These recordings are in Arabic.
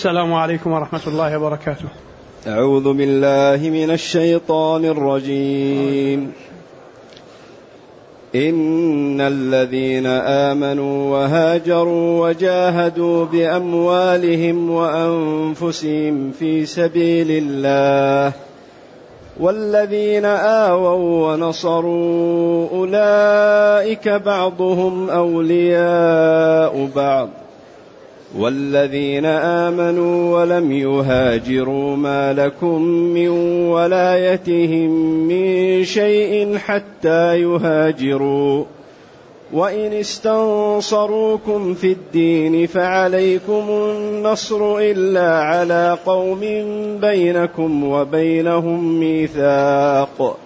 السلام عليكم ورحمة الله وبركاته. أعوذ بالله من الشيطان الرجيم. إن الذين آمنوا وهاجروا وجاهدوا بأموالهم وأنفسهم في سبيل الله والذين آووا ونصروا أولئك بعضهم أولياء بعض والذين آمنوا ولم يهاجروا ما لكم من ولايتهم من شيء حتى يهاجروا وإن استنصروكم في الدين فعليكم النصر إلا على قوم بينكم وبينهم ميثاق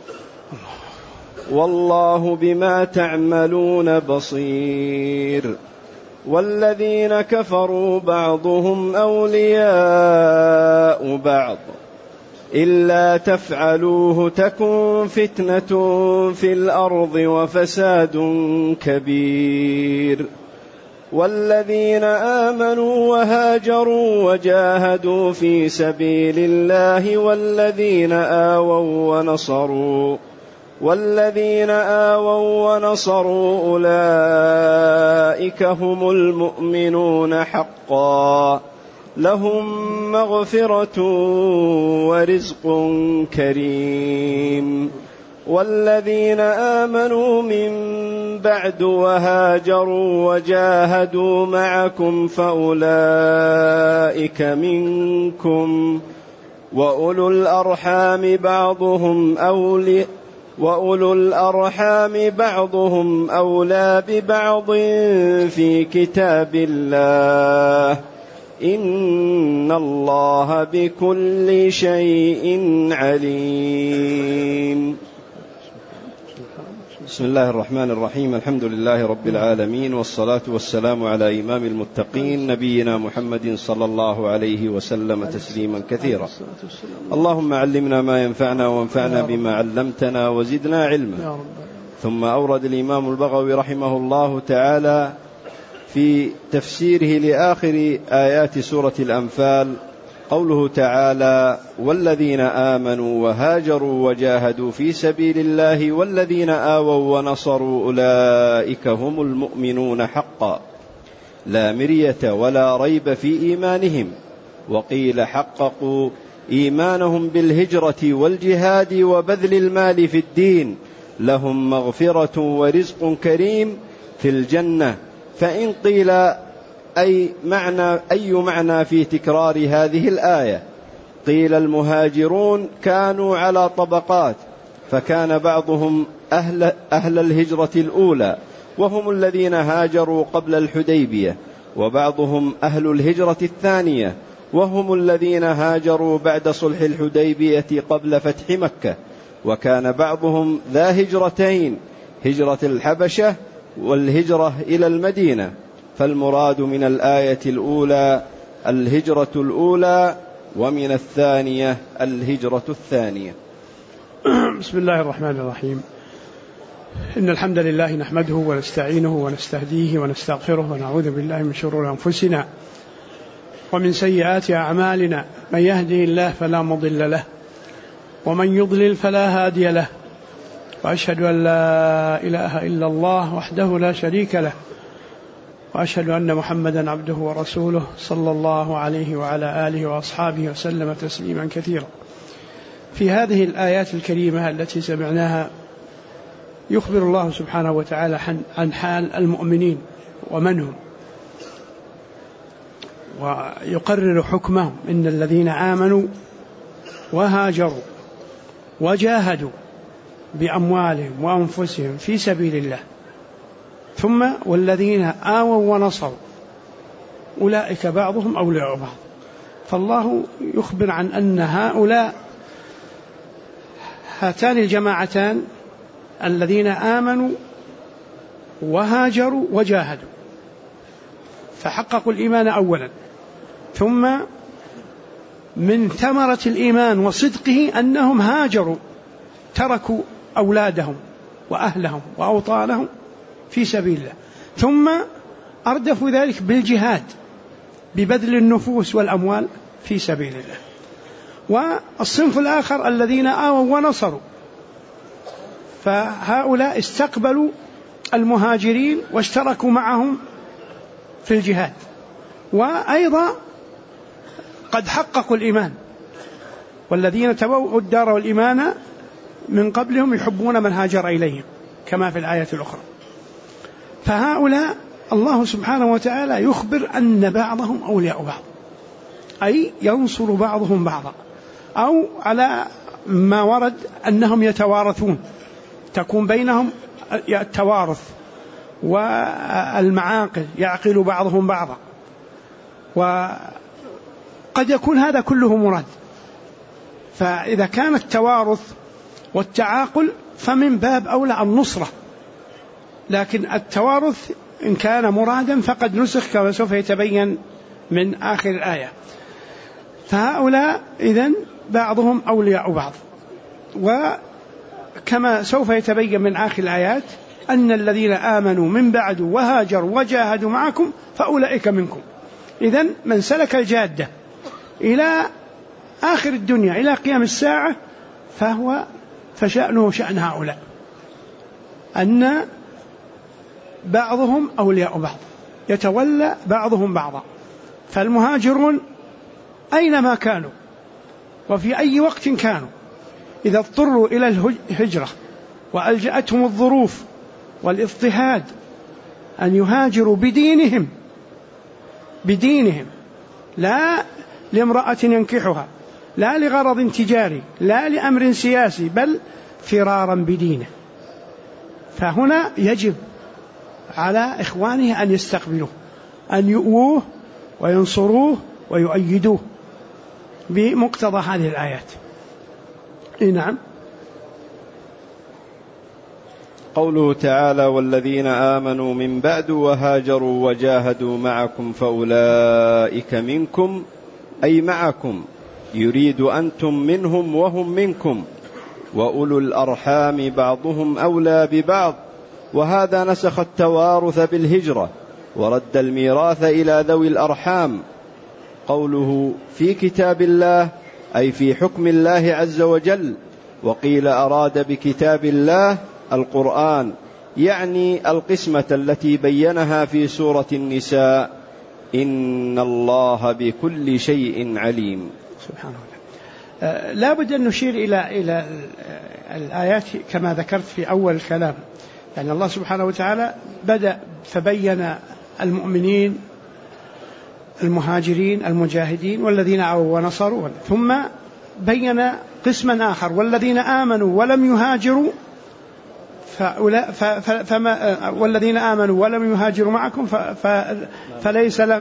والله بما تعملون بصير. والذين كفروا بعضهم أولياء بعض إلا تفعلوه تكن فتنة في الأرض وفساد كبير. والذين آمنوا وهاجروا وجاهدوا في سبيل الله والذين آووا ونصروا أولئك هم المؤمنون حقا لهم مغفرة ورزق كريم. والذين آمنوا من بعد وهاجروا وجاهدوا معكم فأولئك منكم وأولو الأرحام بعضهم أولى ببعض في كتاب الله إن الله بكل شيء عليم. بسم الله الرحمن الرحيم. الحمد لله رب العالمين والصلاة والسلام على إمام المتقين نبينا محمد صلى الله عليه وسلم تسليما كثيرا. اللهم علمنا ما ينفعنا وانفعنا بما علمتنا وزدنا علما. ثم أورد الإمام البغوي رحمه الله تعالى في تفسيره لآخر آيات سورة الأنفال قوله تعالى والذين آمنوا وهاجروا وجاهدوا في سبيل الله والذين آووا ونصروا أولئك هم المؤمنون حقا لا مرية ولا ريب في إيمانهم. وقيل حققوا إيمانهم بالهجرة والجهاد وبذل المال في الدين لهم مغفرة ورزق كريم في الجنة. فإن قيل أي معنى في تكرار هذه الآية؟ قيل المهاجرون كانوا على طبقات، فكان بعضهم أهل الهجرة الأولى وهم الذين هاجروا قبل الحديبية، وبعضهم أهل الهجرة الثانية وهم الذين هاجروا بعد صلح الحديبية قبل فتح مكة، وكان بعضهم ذا هجرتين، هجرة الحبشة والهجرة إلى المدينة. فالمراد من الآية الأولى الهجرة الأولى ومن الثانية الهجرة الثانية. بسم الله الرحمن الرحيم. إن الحمد لله نحمده ونستعينه ونستهديه ونستغفره ونعوذ بالله من شرور أنفسنا ومن سيئات أعمالنا. من يهده الله فلا مضل له ومن يضلل فلا هادي له. وأشهد أن لا إله إلا الله وحده لا شريك له وأشهد أن محمدا عبده ورسوله صلى الله عليه وعلى آله وأصحابه وسلم تسليما كثيرا. في هذه الآيات الكريمة التي سمعناها يخبر الله سبحانه وتعالى عن حال المؤمنين ومن هم، ويقرر حكمهم. إن الذين آمنوا وهاجروا وجاهدوا بأموالهم وأنفسهم في سبيل الله ثم والذين آووا ونصروا أولئك بعضهم أولياء بعض. فالله يخبر عن أن هاتان الجماعتان الذين آمنوا وهاجروا وجاهدوا فحققوا الإيمان أولا، ثم من ثمرة الإيمان وصدقه أنهم هاجروا، تركوا أولادهم وأهلهم وأوطانهم في سبيل الله، ثم أردفوا ذلك بالجهاد ببذل النفوس والأموال في سبيل الله. والصنف الآخر الذين آووا ونصروا، فهؤلاء استقبلوا المهاجرين واشتركوا معهم في الجهاد، وأيضا قد حققوا الإيمان، والذين تبوأوا الدار والإيمان من قبلهم يحبون من هاجر إليهم كما في الآية الأخرى. فهؤلاء الله سبحانه وتعالى يخبر أن بعضهم أولياء بعض، أي ينصر بعضهم بعضا، أو على ما ورد أنهم يتوارثون، تكون بينهم التوارث والمعاقل، يعقل بعضهم بعضا، وقد يكون هذا كله مراد. فإذا كان التوارث والتعاقل فمن باب أولى النصرة، لكن التوارث إن كان مرادا فقد نسخ كما سوف يتبين من آخر الآية. فهؤلاء إذن بعضهم أولياء بعض، وكما سوف يتبين من آخر الآيات أن الذين آمنوا من بعد وهاجروا وجاهدوا معكم فأولئك منكم. إذن من سلك الجادة إلى آخر الدنيا إلى قيام الساعة فشأنه شأن هؤلاء، أن بعضهم أولياء بعض، يتولى بعضهم بعضا. فالمهاجرون أينما كانوا وفي أي وقت كانوا إذا اضطروا إلى الهجرة وألجأتهم الظروف والاضطهاد أن يهاجروا بدينهم، لا لامرأة ينكحها، لا لغرض تجاري، لا لأمر سياسي، بل فرارا بدينه. فهنا يجب على إخوانه أن يستقبلوه، أن يؤوه وينصروه ويؤيدوه بمقتضى هذه الآيات. نعم. قوله تعالى: والذين آمنوا من بعد وهاجروا وجاهدوا معكم فأولئك منكم، أي معكم، يريد أنتم منهم وهم منكم، وأولو الأرحام بعضهم أولى ببعض. وهذا نسخ التوارث بالهجرة ورد الميراث إلى ذوي الأرحام. قوله في كتاب الله أي في حكم الله عز وجل، وقيل أراد بكتاب الله القرآن، يعني القسمة التي بينها في سورة النساء: إن الله بكل شيء عليم. سبحانه وتعالى. لا بد أن نشير إلى الآيات كما ذكرت في أول الكلام، يعني الله سبحانه وتعالى بدأ فبين المؤمنين المهاجرين المجاهدين والذين آووا ونصروا، ثم بين قسما آخر: والذين آمنوا ولم يهاجروا والذين آمنوا ولم يهاجروا معكم فليس لهم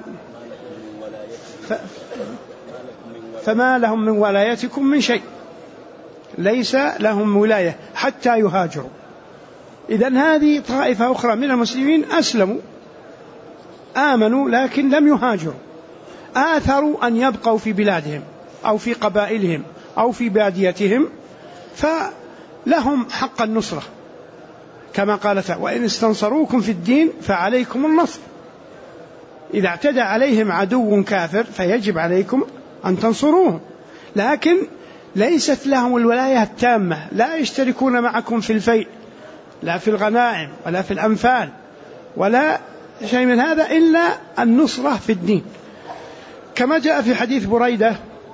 فما لهم من ولايتكم من شيء، ليس لهم ولاية حتى يهاجروا. إذن هذه طائفة أخرى من المسلمين أسلموا آمنوا لكن لم يهاجروا، آثروا أن يبقوا في بلادهم أو في قبائلهم أو في باديتهم، فلهم حق النصرة كما قال تعالى: وإن استنصروكم في الدين فعليكم النصر. إذا اعتدى عليهم عدو كافر فيجب عليكم أن تنصروهم، لكن ليست لهم الولاية التامة، لا يشتركون معكم في الفيء، لا في الغنائم ولا في الأنفال ولا شيء من هذا، إلا النصرة في الدين، كما جاء في حديث بريدة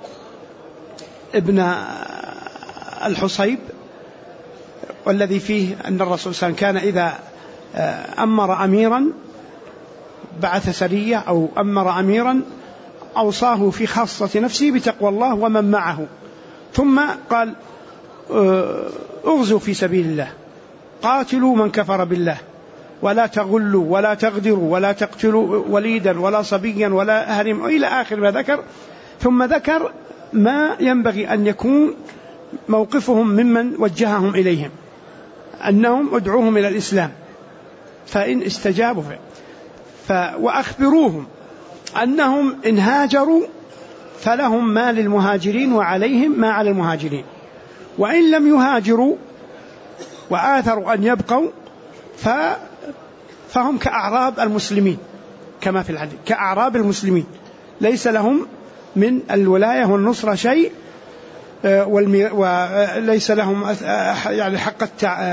ابن الحصيب، والذي فيه أن الرسول صلى الله عليه وسلم كان إذا أمر أميرا بعث سرية أو أمر أميرا أوصاه في خاصة نفسه بتقوى الله ومن معه، ثم قال: اغزوا في سبيل الله، قاتلوا من كفر بالله، ولا تغلوا ولا تغدروا ولا تقتلوا وليدا ولا صبيا ولا أهرم، إلى آخر ما ذكر. ثم ذكر ما ينبغي أن يكون موقفهم ممن وجههم إليهم، أنهم ادعوهم إلى الإسلام، فإن استجابوا وأخبروهم أنهم إن هاجروا فلهم ما للمهاجرين وعليهم ما على المهاجرين، وإن لم يهاجروا وآثروا أن يبقوا فهم كأعراب المسلمين، كما في الحديث كأعراب المسلمين، ليس لهم من الولاية والنصرة شيء، وليس لهم يعني حق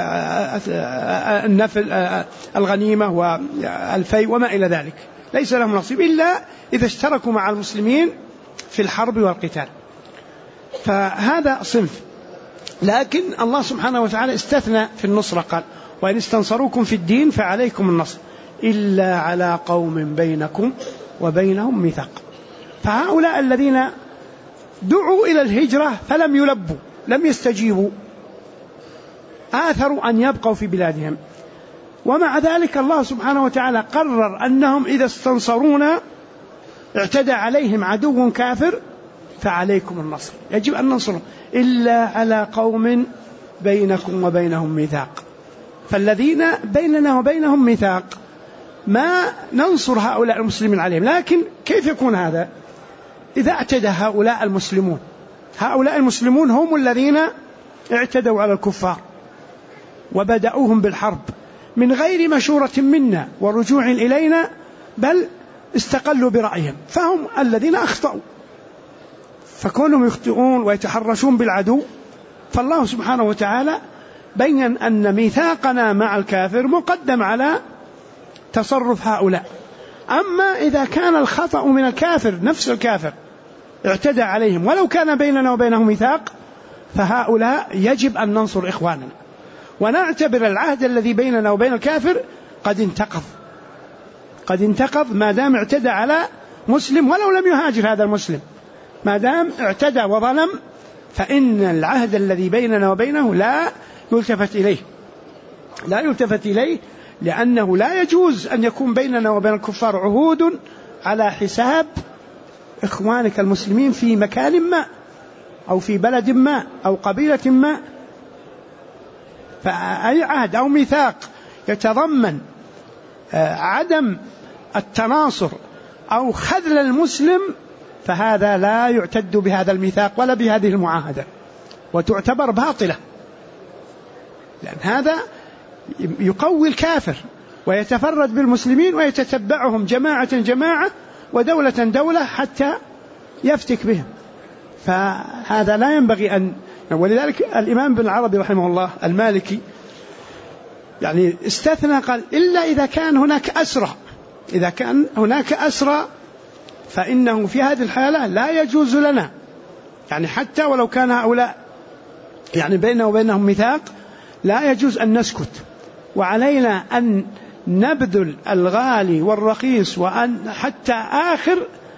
النفل الغنيمة والفيء وما إلى ذلك، ليس لهم نصيب إلا إذا اشتركوا مع المسلمين في الحرب والقتال. فهذا صنف. لكن الله سبحانه وتعالى استثنى في النصرة، قال وإن استنصروكم في الدين فعليكم النصر إلا على قوم بينكم وبينهم ميثاق. فهؤلاء الذين دعوا إلى الهجرة فلم يلبوا، لم يستجيبوا، آثروا أن يبقوا في بلادهم، ومع ذلك الله سبحانه وتعالى قرر أنهم إذا استنصرونا اعتدى عليهم عدو كافر فعليكم النصر، يجب أن ننصرهم إلا على قوم بينكم وبينهم ميثاق. فالذين بيننا وبينهم ميثاق ما ننصر هؤلاء المسلمين عليهم. لكن كيف يكون هذا؟ إذا اعتدى هؤلاء المسلمون هم الذين اعتدوا على الكفار وبدأوهم بالحرب من غير مشورة منا ورجوع إلينا، بل استقلوا برأيهم، فهم الذين أخطأوا. فكونهم يخطئون ويتحرشون بالعدو، فالله سبحانه وتعالى بين أن ميثاقنا مع الكافر مقدم على تصرف هؤلاء. أما إذا كان الخطأ من الكافر، نفس الكافر اعتدى عليهم ولو كان بيننا وبينهم ميثاق، فهؤلاء يجب أن ننصر إخواننا ونعتبر العهد الذي بيننا وبين الكافر قد انتقض ما دام اعتدى على مسلم ولو لم يهاجر هذا المسلم، ما دام اعتدى وظلم فإن العهد الذي بيننا وبينه لا يلتفت إليه، لأنه لا يجوز أن يكون بيننا وبين الكفار عهود على حساب إخوانك المسلمين في مكان ما أو في بلد ما أو قبيلة ما. فأي عهد أو ميثاق يتضمن عدم التناصر أو خذل المسلم فهذا لا يعتد بهذا الميثاق ولا بهذه المعاهدة، وتعتبر باطلة، لأن هذا يقوي الكافر ويتفرد بالمسلمين ويتتبعهم جماعة ودولة حتى يفتك بهم. فهذا لا ينبغي أن، ولذلك الإمام ابن العربي رحمه الله المالكي يعني استثنى، قال إلا إذا كان هناك أسرى فإنه في هذه الحالة لا يجوز لنا، يعني حتى ولو كان هؤلاء يعني بيننا وبينهم ميثاق لا يجوز أن نسكت، وعلينا أن نبذل الغالي والرخيص وأن حتى آخر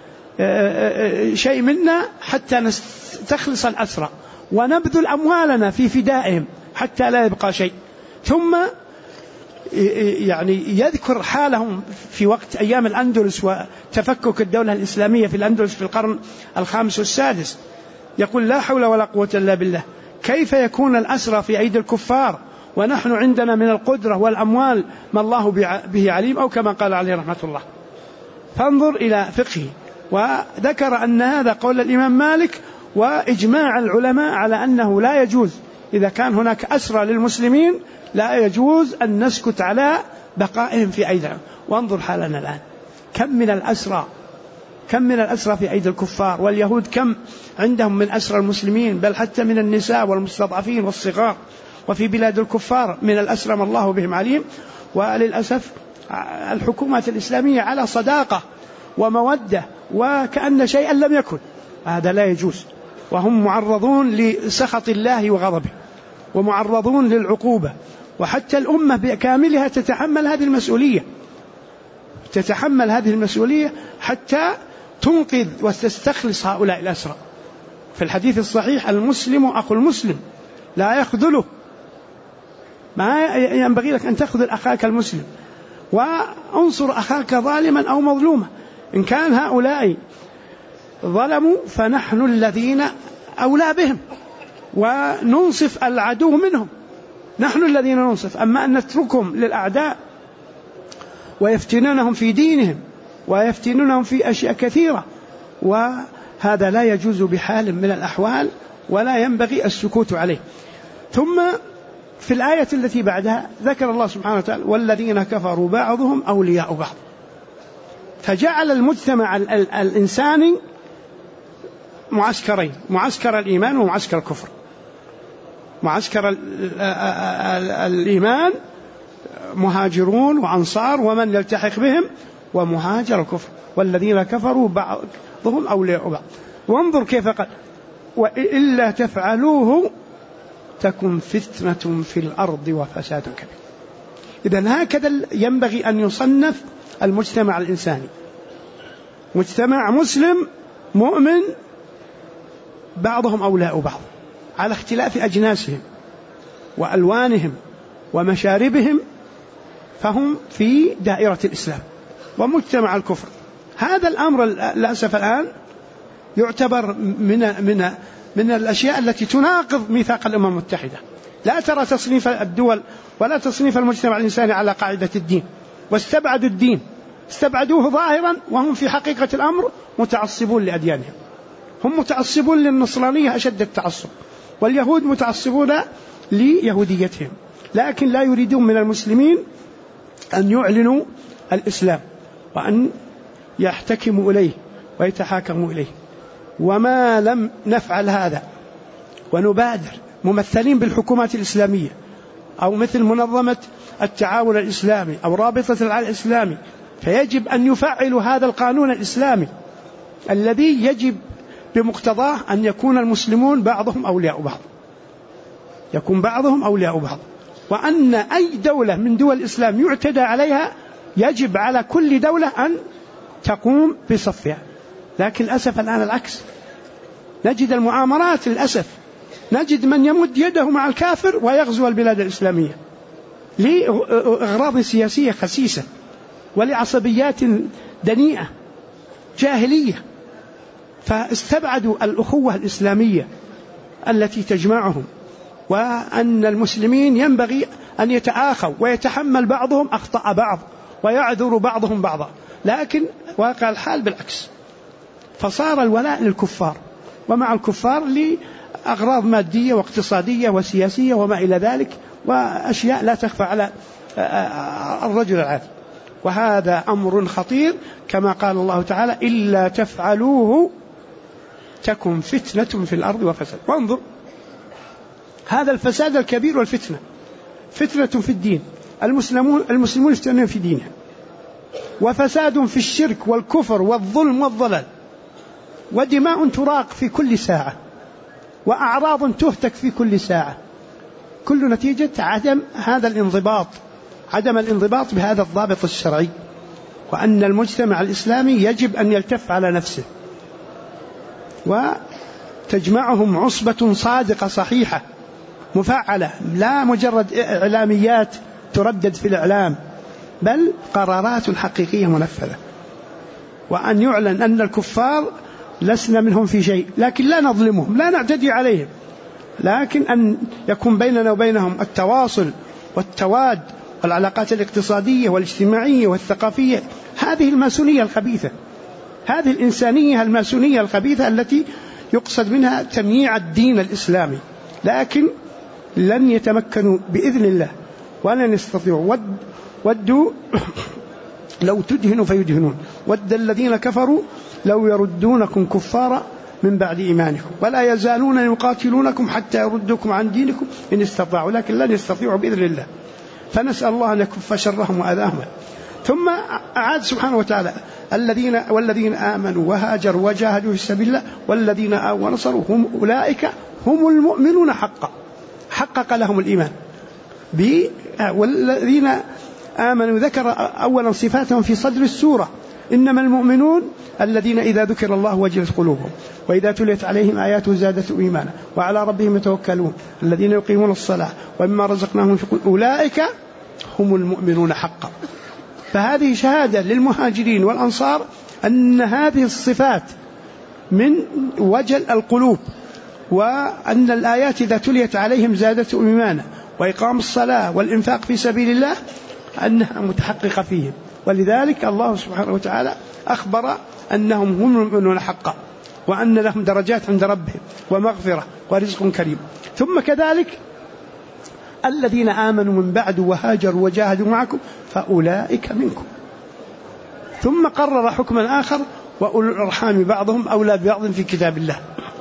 شيء منا حتى نستخلص الأسرى، ونبذل أموالنا في فدائهم حتى لا يبقى شيء. ثم يعني يذكر حالهم في وقت أيام الأندلس وتفكك الدولة الإسلامية في الأندلس في القرن الخامس والسادس، يقول لا حول ولا قوة إلا بالله، كيف يكون الأسرى في أيدي الكفار ونحن عندنا من القدرة والأموال ما الله به عليم، أو كما قال عليه رحمة الله. فانظر إلى فقهه، وذكر أن هذا قول الإمام مالك وإجماع العلماء على أنه لا يجوز إذا كان هناك أسرى للمسلمين لا يجوز أن نسكت على بقائهم في أيديهم. وانظر حالنا الآن، كم من الأسرى في أيدي الكفار، واليهود كم عندهم من أسرى المسلمين، بل حتى من النساء والمستضعفين والصغار، وفي بلاد الكفار من الأسرى ما الله بهم عليم. وللأسف الحكومات الإسلامية على صداقة ومودة وكأن شيئا لم يكن، هذا لا يجوز، وهم معرضون لسخط الله وغضبه ومعرضون للعقوبة، وحتى الأمة بكاملها تتحمل هذه المسؤولية حتى تنقذ وتستخلص هؤلاء الأسرى. في الحديث الصحيح المسلم أخو المسلم لا يخذله، ما ينبغي لك أن تخذل أخاك المسلم، وانصر أخاك ظالما أو مظلوما. إن كان هؤلاء ظلموا فنحن الذين أولى بهم، وننصف العدو منهم، نحن الذين ننصف. أما أن نتركهم للأعداء ويفتنونهم في دينهم ويفتنونهم في أشياء كثيرة، وهذا لا يجوز بحال من الأحوال ولا ينبغي السكوت عليه. ثم في الآية التي بعدها ذكر الله سبحانه وتعالى والذين كفروا بعضهم أولياء بعض. فجعل المجتمع الإنساني معسكرين: معسكر الإيمان ومعسكر الكفر. معسكر الإيمان مهاجرون وأنصار ومن يلتحق بهم، ومهاجر الكفر والذين كفروا بعضهم أولياء بعض. وانظر كيف قال: وإلا تفعلوه تكن فتنة في الأرض وفساد كبير. إذن هكذا ينبغي أن يصنف المجتمع الإنساني: مجتمع مسلم مؤمن بعضهم أولياء بعض على اختلاف أجناسهم وألوانهم ومشاربهم، فهم في دائرة الإسلام. ومجتمع الكفر هذا الأمر للأسف الآن يعتبر من الأشياء التي تناقض ميثاق الأمم المتحدة. لا ترى تصنيف الدول ولا تصنيف المجتمع الإنساني على قاعدة الدين، واستبعدوا الدين، استبعدوه ظاهرا، وهم في حقيقة الأمر متعصبون لأديانهم. هم متعصبون للنصرانية أشد التعصب، واليهود متعصبون ليهوديتهم، لكن لا يريدون من المسلمين أن يعلنوا الإسلام وأن يحتكموا إليه ويتحاكموا إليه. وما لم نفعل هذا ونبادر ممثلين بالحكومات الإسلامية أو مثل منظمة التعاون الإسلامي أو رابطة العالم الإسلامي، فيجب أن يفعلوا هذا القانون الإسلامي الذي يجب بمقتضاه أن يكون المسلمون بعضهم أولياء بعض، يكون بعضهم أولياء بعض، وأن أي دولة من دول الإسلام يعتدى عليها يجب على كل دولة أن تقوم بصفها. لكن للأسف الآن العكس، نجد المؤامرات، للأسف نجد من يمد يده مع الكافر ويغزو البلاد الإسلامية لأغراض سياسية خسيسة ولعصبيات دنيئة جاهلية، فاستبعدوا الأخوة الإسلامية التي تجمعهم، وأن المسلمين ينبغي أن يتآخوا ويتحمل بعضهم أخطاء بعض ويعذر بعضهم بعضا. لكن واقع الحال بالعكس، فصار الولاء للكفار ومع الكفار لأغراض مادية واقتصادية وسياسية وما إلى ذلك، وأشياء لا تخفى على الرجل العادي. وهذا أمر خطير كما قال الله تعالى: إلا تفعلوه تكن فتنة في الأرض وفساد. وانظر هذا الفساد الكبير والفتنة، فتنة في الدين، المسلمون يفتنون في دينهم، وفساد في الشرك والكفر والظلم والضلال، ودماء تراق في كل ساعة، وأعراض تهتك في كل ساعة، كل نتيجة عدم هذا الانضباط، عدم الانضباط بهذا الضابط الشرعي، وأن المجتمع الإسلامي يجب أن يلتف على نفسه وتجمعهم عصبة صادقة صحيحة مفعلة، لا مجرد إعلاميات تردد في الإعلام، بل قرارات حقيقية منفذة. وأن يعلن أن الكفار لسنا منهم في شيء، لكن لا نظلمهم، لا نعتدي عليهم، لكن أن يكون بيننا وبينهم التواصل والتواد والعلاقات الاقتصادية والاجتماعية والثقافية. هذه الماسونية الخبيثة، هذه الإنسانية الماسونية الخبيثة التي يقصد منها تمييع الدين الإسلامي، لكن لن يتمكنوا بإذن الله ولن يستطيعوا. ودوا لو تدهنوا فيدهنون، ود الذين كفروا لو يردونكم كفارا من بعد إيمانكم ولا يزالون يقاتلونكم حتى يردوكم عن دينكم إن استطاعوا، لكن لن يستطيعوا بإذن الله. فنسأل الله أن يكف شرهم وأذاهم. ثم أعاد سبحانه وتعالى: والذين آمنوا وهاجروا وجاهدوا في سبيل الله والذين آووا ونصروا أولئك هم المؤمنون حقا، حقق لهم الإيمان. والذين آمنوا ذكر أولا صفاتهم في صدر السورة: إنما المؤمنون الذين إذا ذكر الله وجلت قلوبهم وإذا تليت عليهم آياته زادتهم إيمانا وعلى ربهم يتوكلون الذين يقيمون الصلاة ومما رزقناهم ينفقون أولئك هم المؤمنون حقا. فهذه شهادة للمهاجرين والأنصار أن هذه الصفات من وجل القلوب، وأن الآيات إذا تليت عليهم زادتهم إيمانا، وإقام الصلاة والإنفاق في سبيل الله أنها متحققة فيهم. ولذلك الله سبحانه وتعالى أخبر أنهم هم المؤمنون حقا، وأن لهم درجات عند ربهم ومغفرة ورزق كريم. ثم كذلك الذين آمنوا من بعد وهاجروا وجاهدوا معكم فأولئك منكم. ثم قرر حكما آخر: وأولو الأرحام بعضهم أولى ببعض في كتاب الله.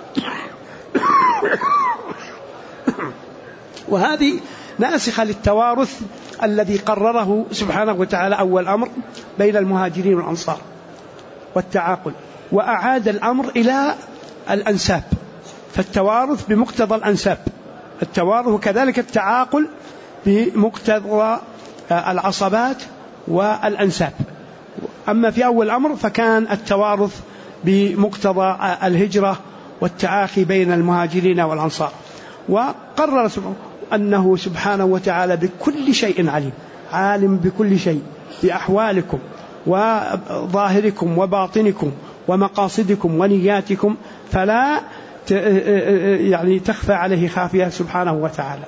وهذه ناسخة للتوارث الذي قرره سبحانه وتعالى أول أمر بين المهاجرين والأنصار والتعاقل، وأعاد الأمر إلى الأنساب، فالتوارث بمقتضى الأنساب، التوارث، وكذلك التعاقل بمقتضى العصبات والأنساب. أما في أول أمر فكان التوارث بمقتضى الهجرة والتعاخي بين المهاجرين والأنصار. وقرر أنه سبحانه وتعالى بكل شيء عليم، عالم بكل شيء، بأحوالكم وظاهركم وباطنكم ومقاصدكم ونياتكم، فلا يعني تخفى عليه خافية سبحانه وتعالى.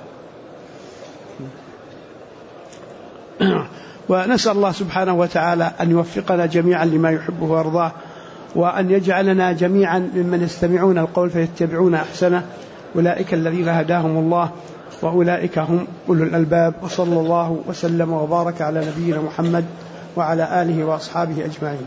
ونسأل الله سبحانه وتعالى أن يوفقنا جميعا لما يحبه ويرضاه، وأن يجعلنا جميعا ممن يستمعون القول فيتبعون أحسنه، أولئك الذين هداهم الله وأولئك هم أولو الألباب. وصلى الله وسلم وبارك على نبينا محمد وعلى آله وأصحابه أجمعين.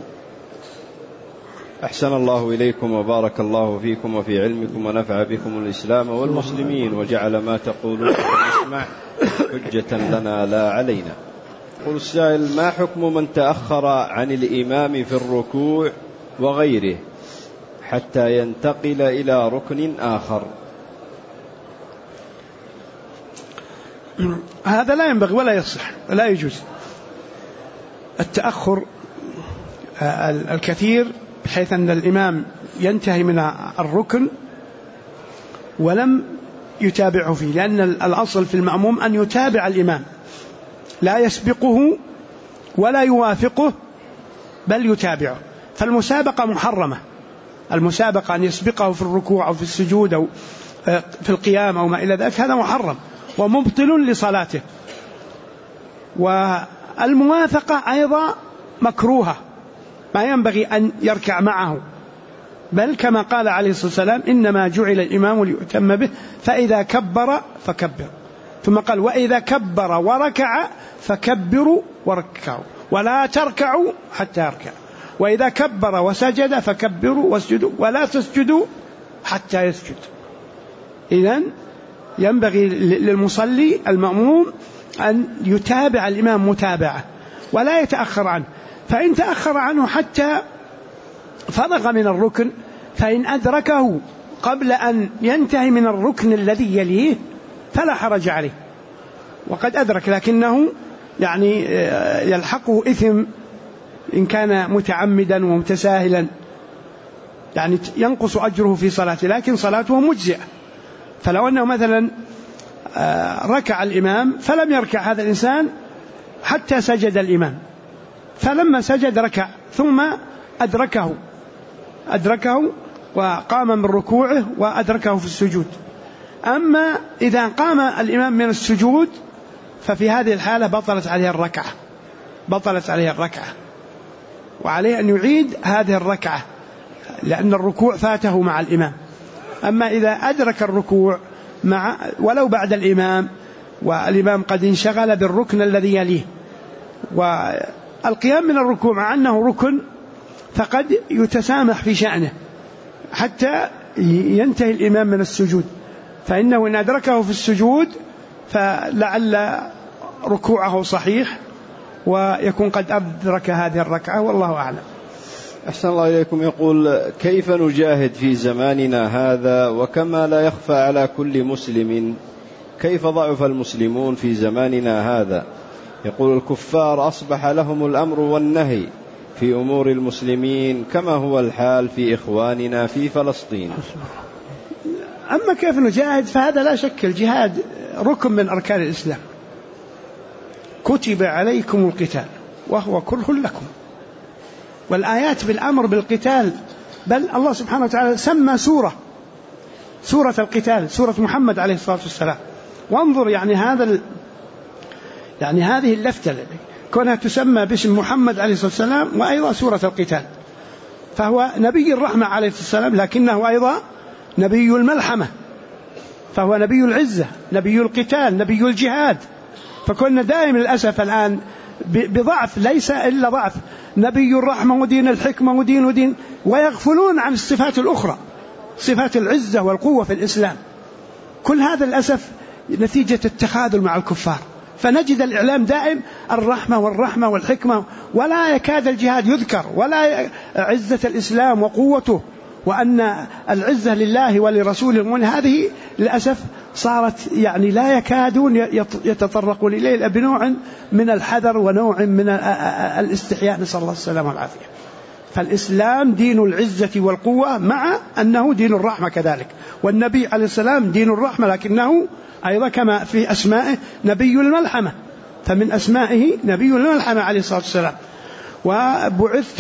أحسن الله إليكم وبارك الله فيكم وفي علمكم ونفع بكم الإسلام والمسلمين، وجعل ما تقولون ونسمع حجة لنا لا علينا. يقول السائل: ما حكم من تأخر عن الإمام في الركوع وغيره حتى ينتقل إلى ركن آخر؟ هذا لا ينبغي ولا يصح ولا يجوز التأخر الكثير بحيث أن الإمام ينتهي من الركن ولم يتابعه فيه، لأن الأصل في المأموم أن يتابع الإمام، لا يسبقه ولا يوافقه بل يتابعه. فالمسابقة محرمة، المسابقة أن يسبقه في الركوع أو في السجود أو في القيام أو ما إلى ذلك، هذا محرم ومبطل لصلاته. والموافقة أيضا مكروهة، ما ينبغي أن يركع معه، بل كما قال عليه الصلاة والسلام: إنما جعل الإمام ليؤتم به فإذا كبر فكبر، ثم قال: وإذا كبر وركع فكبروا وركعوا ولا تركعوا حتى يركع، وإذا كبر وسجد فكبروا واسجدوا ولا تسجدوا حتى يسجد. إذن ينبغي للمصلي المأموم أن يتابع الإمام متابعة ولا يتأخر عنه، فإن تأخر عنه حتى فرغ من الركن فإن أدركه قبل أن ينتهي من الركن الذي يليه فلا حرج عليه، وقد أدرك، لكنه يعني يلحقه إثم إن كان متعمدا ومتساهلا، يعني ينقص أجره في صلاته، لكن صلاته مجزئة. فلو أنه مثلا ركع الإمام فلم يركع هذا الإنسان حتى سجد الإمام، فلما سجد ركع ثم أدركه وقام من ركوعه وأدركه في السجود. أما إذا قام الإمام من السجود ففي هذه الحالة بطلت عليه الركعة، وعليه أن يعيد هذه الركعة لأن الركوع فاته مع الإمام. أما إذا أدرك الركوع ولو بعد الإمام والإمام قد انشغل بالركن الذي يليه، والقيام من الركوع مع أنه ركن فقد يتسامح في شأنه حتى ينتهي الإمام من السجود، فإنه إن أدركه في السجود فلعل ركوعه صحيح ويكون قد أدرك هذه الركعة، والله أعلم. أحسن الله إليكم. يقول: كيف نجاهد في زماننا هذا وكما لا يخفى على كل مسلم كيف ضعف المسلمون في زماننا هذا؟ يقول: الكفار أصبح لهم الأمر والنهي في أمور المسلمين كما هو الحال في إخواننا في فلسطين. أما كيف نجاهد فهذا لا شك الجهاد ركن من أركان الإسلام، كتب عليكم القتال وهو كره لكم، والآيات بالأمر بالقتال، بل الله سبحانه وتعالى سمى سورة القتال سورة محمد عليه الصلاة والسلام. وانظر يعني هذه اللفتة كونها تسمى باسم محمد عليه الصلاة والسلام وأيضا سورة القتال، فهو نبي الرحمة عليه الصلاة والسلام، لكنه أيضا نبي الملحمة، فهو نبي العزة، نبي القتال، نبي الجهاد. فكنا دائما للأسف الآن بضعف، ليس إلا ضعف، نبي الرحمة ودين الحكمة ودين، ويغفلون عن الصفات الأخرى، صفات العزة والقوة في الإسلام. كل هذا للأسف نتيجة التخاذل مع الكفار. فنجد الإعلام دائم الرحمة والحكمة، ولا يكاد الجهاد يذكر، ولا عزة الإسلام وقوته، وأن العزة لله ولرسوله. هذه للأسف صارت يعني لا يكادون يتطرقون إليه بنوع من الحذر ونوع من الاستحياء، نسأل الله السلامة والعافية. فالإسلام دين العزة والقوة، مع أنه دين الرحمة كذلك، والنبي عليه السلام دين الرحمة، لكنه أيضا كما في أسمائه نبي الملحمة، فمن أسمائه نبي الملحمة عليه الصلاة والسلام. وبعثت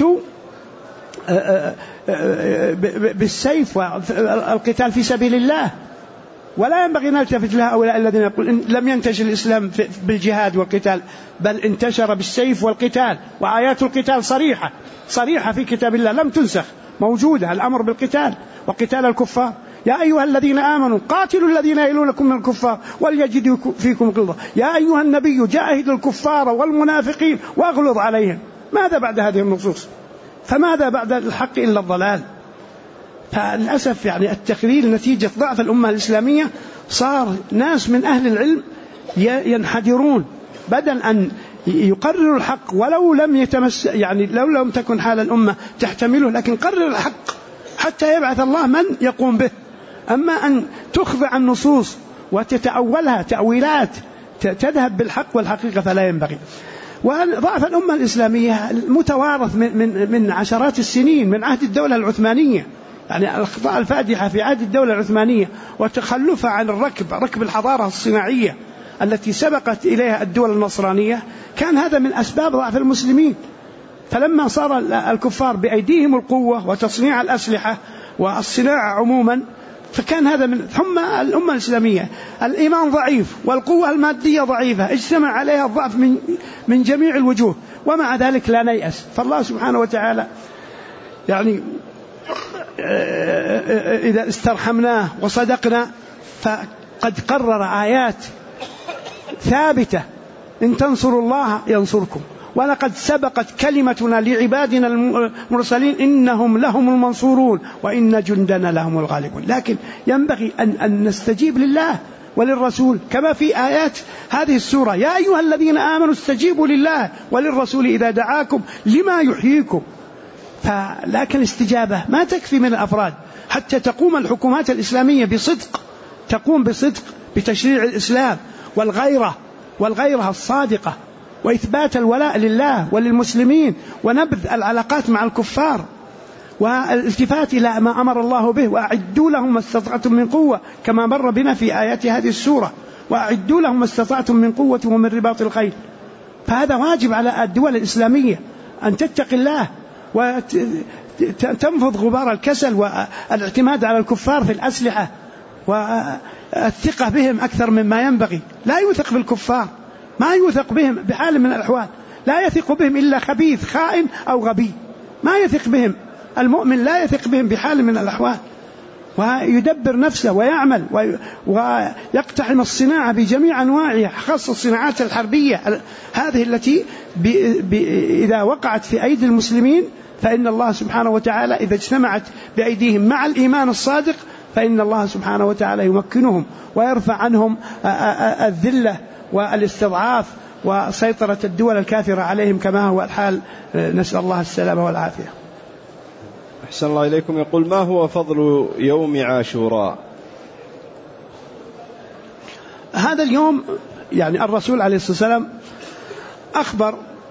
بالسيف والقتال في سبيل الله، ولا ينبغي أن نلتفت لها هؤلاء الذين يقول لم ينتشر الإسلام بالجهاد والقتال، بل انتشر بالسيف والقتال، وآيات القتال صريحة في كتاب الله لم تنسخ، موجودة، الأمر بالقتال وقتال الكفار. يا أيها الذين آمنوا قاتلوا الذين يلونكم من الكفار وليجدوا فيكم غلظة، يا أيها النبي جاهد الكفار والمنافقين واغلظ عليهم. ماذا بعد هذه النصوص؟ فماذا بعد الحق إلا الضلال؟ فللأسف يعني التخذيل نتيجة ضعف الأمة الإسلامية، صار ناس من أهل العلم ينحدرون، بدل أن يقرروا الحق ولو لم يعني لو لم تكن حال الأمة تحتمله، لكن قرر الحق حتى يبعث الله من يقوم به. أما أن تخضع النصوص وتتأولها تأويلات تذهب بالحق والحقيقة فلا ينبغي. وضعف الأمة الإسلامية متوارث من عشرات السنين، من عهد الدولة العثمانية، يعني الأخطاء الفادحة في عهد الدولة العثمانية وتخلفها عن ركب الحضارة الصناعية التي سبقت إليها الدول النصرانية، كان هذا من أسباب ضعف المسلمين. فلما صار الكفار بأيديهم القوة وتصنيع الأسلحة والصناعة عموما، فكان هذا ثم الأمة الإسلامية الإيمان ضعيف والقوة المادية ضعيفة، اجتمع عليها الضعف من جميع الوجوه، ومع ذلك لا نيأس. فالله سبحانه وتعالى يعني إذا استرحمناه وصدقنا فقد قرر آيات ثابتة: إن تنصروا الله ينصركم، ولقد سبقت كلمتنا لعبادنا المرسلين إنهم لهم المنصورون وإن جندنا لهم الغالبون. لكن ينبغي أن نستجيب لله وللرسول، كما في آيات هذه السورة: يا أيها الذين آمنوا استجيبوا لله وللرسول إذا دعاكم لما يحييكم. لكن الاستجابة ما تكفي من الأفراد، حتى تقوم الحكومات الإسلامية بصدق، تقوم بصدق بتشريع الإسلام والغيرة الصادقة، وإثبات الولاء لله وللمسلمين، ونبذ العلاقات مع الكفار، والالتفات إلى ما أمر الله به: وأعدوا لهم ما استطعتم من قوة، كما مر بنا في آيات هذه السورة: وأعدوا لهم ما استطعتم من قوة ومن رباط الخيل. فهذا واجب على الدول الإسلامية أن تتقي الله وتنفض غبار الكسل والاعتماد على الكفار في الأسلحة، والثقة بهم أكثر مما ينبغي. لا يوثق بالكفار، ما يوثق بهم بحال من الأحوال، لا يثق بهم إلا خبيث خائن أو غبي، ما يثق بهم. المؤمن لا يثق بهم بحال من الأحوال، ويدبر نفسه ويعمل ويقتحم الصناعة بجميع أنواعها، خاصة الصناعات الحربية هذه التي إذا وقعت في أيدي المسلمين فإن الله سبحانه وتعالى إذا اجتمعت بأيديهم مع الإيمان الصادق فإن الله سبحانه وتعالى يمكنهم ويرفع عنهم الذلة والاستضعاف وسيطرة الدول الكافرة عليهم كما هو الحال، نسأل الله السلامة والعافية. أحسن الله إليكم. يقول: ما هو فضل يوم عاشوراء؟ هذا اليوم يعني الرسول عليه الصلاة والسلام أخبر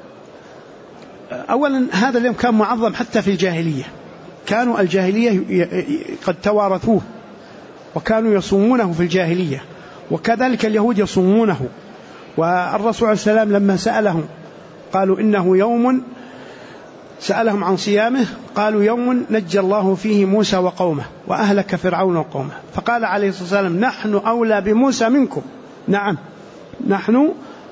أولا هذا اليوم كان معظم حتى في الجاهلية، كانوا الجاهلية قد توارثوه وكانوا يصومونه في الجاهلية، وكذلك اليهود يصومونه. والرسول عليه السلام لما سألهم قالوا إنه يوم، سألهم عن صيامه قالوا: يوم نجى الله فيه موسى وقومه وأهلك فرعون وقومه. فقال عليه الصلاة والسلام: نحن أولى بموسى منكم. نعم، نحن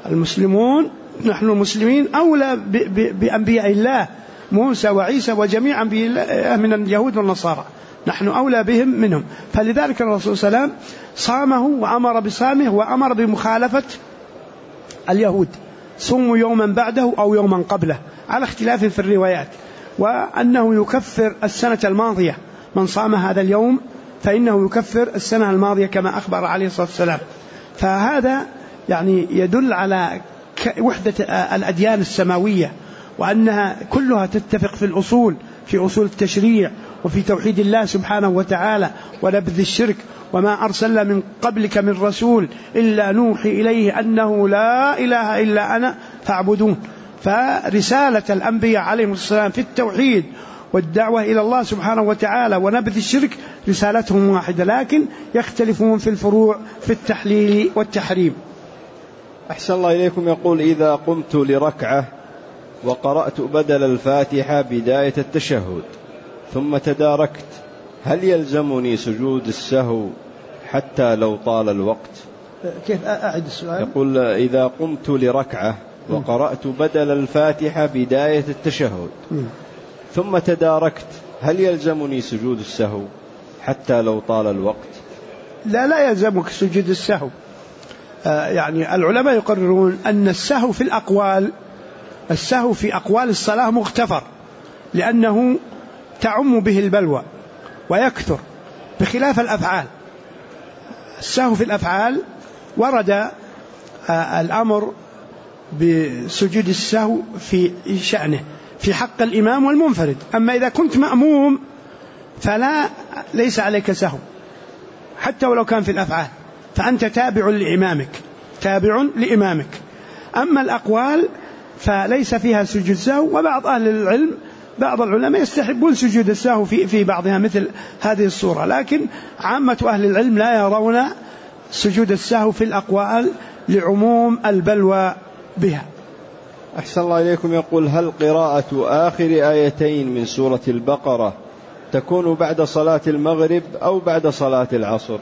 المسلمين أولى بأنبياء الله، موسى وعيسى وجميع أنبياء من اليهود والنصارى، نحن أولى بهم منهم. فلذلك الرسول صلى الله عليه وسلم صامه وأمر بصامه وأمر بمخالفة اليهود. صوموا يوما بعده أو يوما قبله على اختلاف في الروايات، وأنه يكفر السنة الماضية، من صام هذا اليوم فإنه يكفر السنة الماضية كما أخبر عليه الصلاة والسلام. فهذا يعني يدل على وحدة الأديان السماوية، وأنها كلها تتفق في الأصول، في أصول التشريع وفي توحيد الله سبحانه وتعالى ونبذ الشرك. وما أرسلنا من قبلك من رسول إلا نوحي إليه أنه لا إله إلا أنا فاعبدون. فرسالة الأنبياء عليهم السلام في التوحيد والدعوة إلى الله سبحانه وتعالى ونبذ الشرك رسالتهم واحدة، لكن يختلفون في الفروع في التحليل والتحريم. أحسن الله إليكم. يقول: إذا قمت لركعة وقرأت بدل الفاتحة بداية التشهد ثم تداركت، هل يلزمني سجود السهو حتى لو طال الوقت؟ كيف أعد السؤال؟ يقول: إذا قمت لركعة وقرأت بدل الفاتحة بداية التشهد ثم تداركت، هل يلزمني سجود السهو حتى لو طال الوقت؟ لا يلزمك سجود السهو. يعني العلماء يقررون أن السهو في الأقوال، السهو في أقوال الصلاة مغتفر، لأنه تعم به البلوى ويكثر، بخلاف الأفعال. السهو في الأفعال ورد الأمر بسجود السهو في شأنه في حق الإمام والمنفرد. أما إذا كنت مأموم ليس عليك سهو حتى ولو كان في الأفعال، فأنت تابع لإمامك. أما الأقوال فليس فيها سجود سهو، وبعض أهل العلم بعض العلماء يستحبون سجود السهو في بعضها مثل هذه الصورة، لكن عامة أهل العلم لا يرون سجود السهو في الأقوال لعموم البلوى بها. أحسن الله إليكم. يقول: هل قراءة آخر آيتين من سورة البقرة تكون بعد صلاة المغرب أو بعد صلاة العصر؟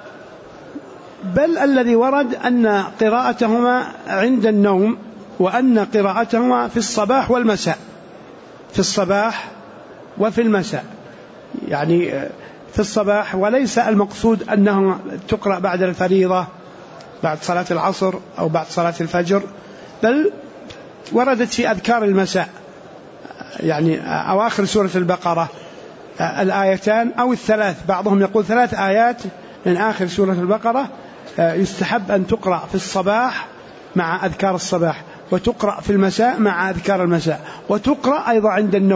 بل الذي ورد أن قراءتهما عند النوم، وأن قراءتهما في الصباح والمساء، في الصباح وفي المساء، يعني في الصباح، وليس المقصود أنها تقرأ بعد الفريضة بعد صلاة العصر أو بعد صلاة الفجر، بل وردت في أذكار المساء، يعني أواخر سورة البقرة الآيتان أو الثلاث، بعضهم يقول 3 آيات من آخر سورة البقرة يستحب أن تقرأ في الصباح مع أذكار الصباح، وتقرأ في المساء مع أذكار المساء، وتقرأ أيضا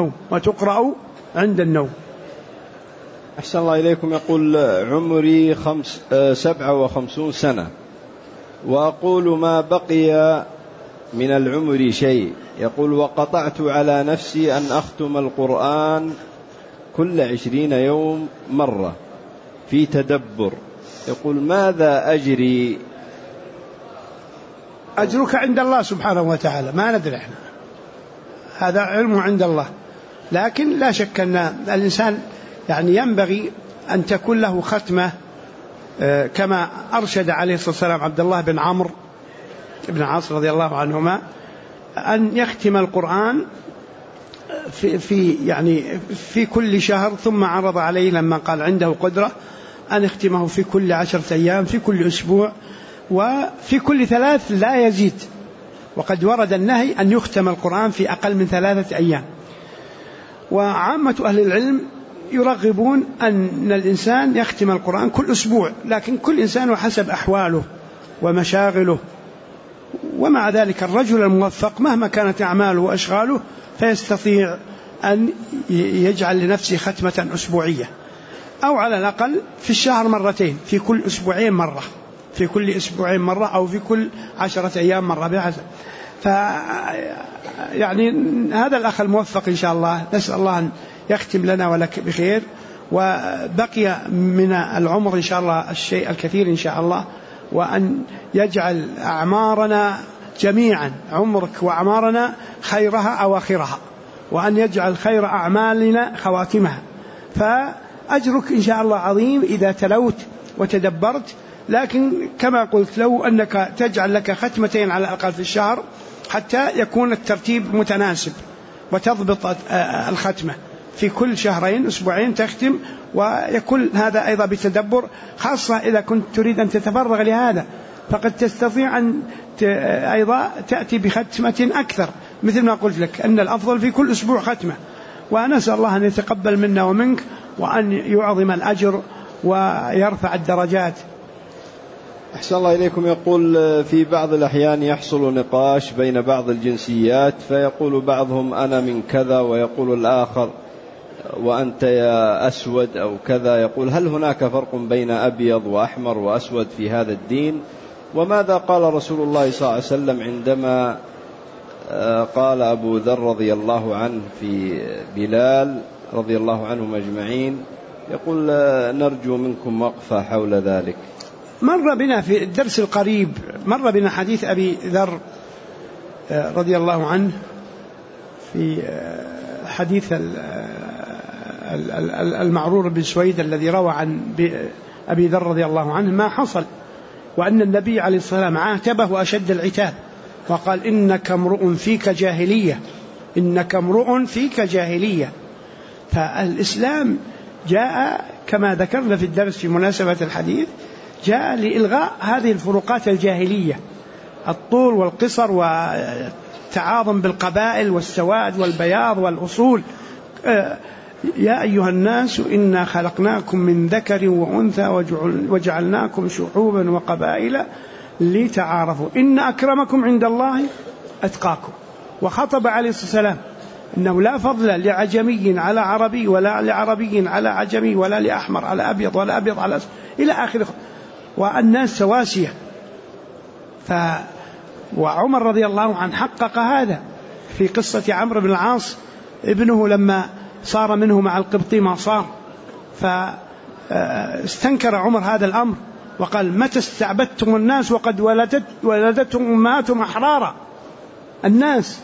عند النوم. أحسن الله إليكم. يقول: عمري 57 سنة وأقول ما بقي من العمر شيء. يقول: وقطعت على نفسي أن أختم القرآن كل 20 يوم مرة في تدبر. يقول: ماذا أجري؟ أجرك عند الله سبحانه وتعالى، ما ندري احنا، هذا علمه عند الله. لكن لا شك أن الإنسان يعني ينبغي أن تكون له ختمة، كما أرشد عليه الصلاة والسلام عبد الله بن عمرو بن عاص رضي الله عنهما أن يختم القرآن في كل شهر، ثم عرض عليه لما قال عنده قدرة أن يختمه في كل 10 أيام، في كل أسبوع، وفي كل 3 لا يزيد. وقد ورد النهي أن يختم القرآن في أقل من 3 أيام. وعامة أهل العلم يرغبون أن الإنسان يختم القرآن كل أسبوع، لكن كل إنسان وحسب أحواله ومشاغله. ومع ذلك الرجل الموفق مهما كانت أعماله وأشغاله فيستطيع أن يجعل لنفسه ختمة أسبوعية، أو على الأقل في الشهر 2 مرتين، في كل أسبوعين مرة، في كل أسبوعين مرة، أو في كل 10 أيام مرة بحسب. يعني هذا الأخ الموفق إن شاء الله، نسأل الله أن يختم لنا ولك بخير، وبقي من العمر إن شاء الله الشيء الكثير إن شاء الله، وأن يجعل أعمارنا جميعا، عمرك وأعمارنا، خيرها أواخرها، وأن يجعل خير أعمالنا خواتمها. فأجرك إن شاء الله عظيم إذا تلوت وتدبرت. لكن كما قلت، لو أنك تجعل لك ختمتين على الأقل في الشهر حتى يكون الترتيب متناسب، وتضبط الختمة في كل 2 أسبوعين تختم، ويكون هذا أيضا بتدبر، خاصة إذا كنت تريد أن تتفرغ لهذا، فقد تستطيع أن أيضا تأتي بختمة أكثر، مثل ما قلت لك أن الأفضل في كل أسبوع ختمة. ونسأل الله أن يتقبل منا ومنك وأن يعظم الأجر ويرفع الدرجات. أحسن الله إليكم. يقول في بعض الأحيان يحصل نقاش بين بعض الجنسيات، فيقول بعضهم أنا من كذا، ويقول الآخر وأنت يا أسود أو كذا. يقول هل هناك فرق بين أبيض وأحمر وأسود في هذا الدين؟ وماذا قال رسول الله صلى الله عليه وسلم عندما قال أبو ذر رضي الله عنه في بلال رضي الله عنهم أجمعين، يقول نرجو منكم وقفة حول ذلك. مر بنا في الدرس القريب مر بنا حديث أبي ذر رضي الله عنه في حديث المعرور بن سويد الذي روى عن أبي ذر رضي الله عنه ما حصل، وأن النبي عليه الصلاة والسلام عاتبه أشد العتاب وقال إنك امرؤ فيك جاهلية، إنك امرؤ فيك جاهلية. فالإسلام جاء كما ذكرنا في الدرس في مناسبة الحديث، جاء لإلغاء هذه الفروقات الجاهلية، الطول والقصر والتعاظم بالقبائل والسواد والبياض والأصول. يا أيها الناس إنا خلقناكم من ذكر وأنثى وجعلناكم شعوبا وقبائل لتعارفوا إن أكرمكم عند الله أتقاكم. وخطب عليه الصلاة والسلام إنه لا فضل لعجمي على عربي، ولا لعربي على عجمي، ولا لأحمر على أبيض، ولا أبيض على أسود، إلى آخره، والناس سواسية. وعمر رضي الله عنه حقق هذا في قصة عمرو بن العاص ابنه لما صار منه مع القبطي ما صار، فاستنكر عمر هذا الأمر وقال متى استعبدتم الناس وقد ولدتهم أمهاتهم أحرارا الناس.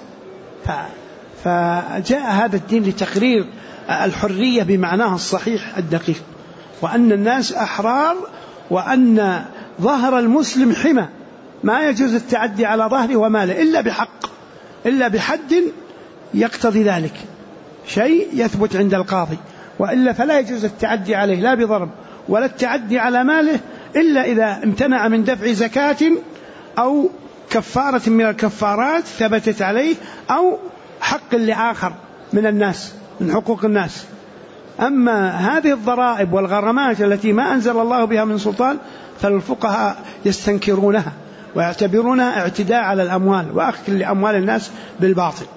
فجاء هذا الدين لتقرير الحرية بمعناها الصحيح الدقيق، وأن الناس أحرار، وأن ظهر المسلم حمى، ما يجوز التعدي على ظهره وماله إلا بحق، إلا بحد يقتضي ذلك، شيء يثبت عند القاضي، وإلا فلا يجوز التعدي عليه لا بضرب ولا التعدي على ماله إلا إذا امتنع من دفع زكاة أو كفارة من الكفارات ثبتت عليه، أو حق لآخر من الناس من حقوق الناس. أما هذه الضرائب والغرامات التي ما أنزل الله بها من سلطان فالفقهاء يستنكرونها ويعتبرونها اعتداء على الأموال وأكل لأموال الناس بالباطل.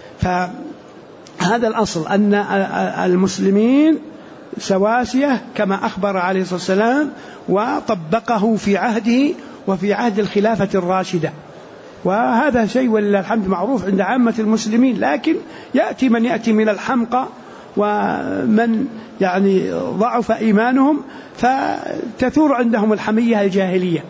فهذا الأصل أن المسلمين سواسية كما أخبر عليه الصلاة والسلام، وطبقه في عهده وفي عهد الخلافة الراشدة، وهذا شيء ولله الحمد معروف عند عامة المسلمين. لكن يأتي من يأتي من الحمقى ومن يعني ضعف إيمانهم فتثور عندهم الحمية الجاهلية.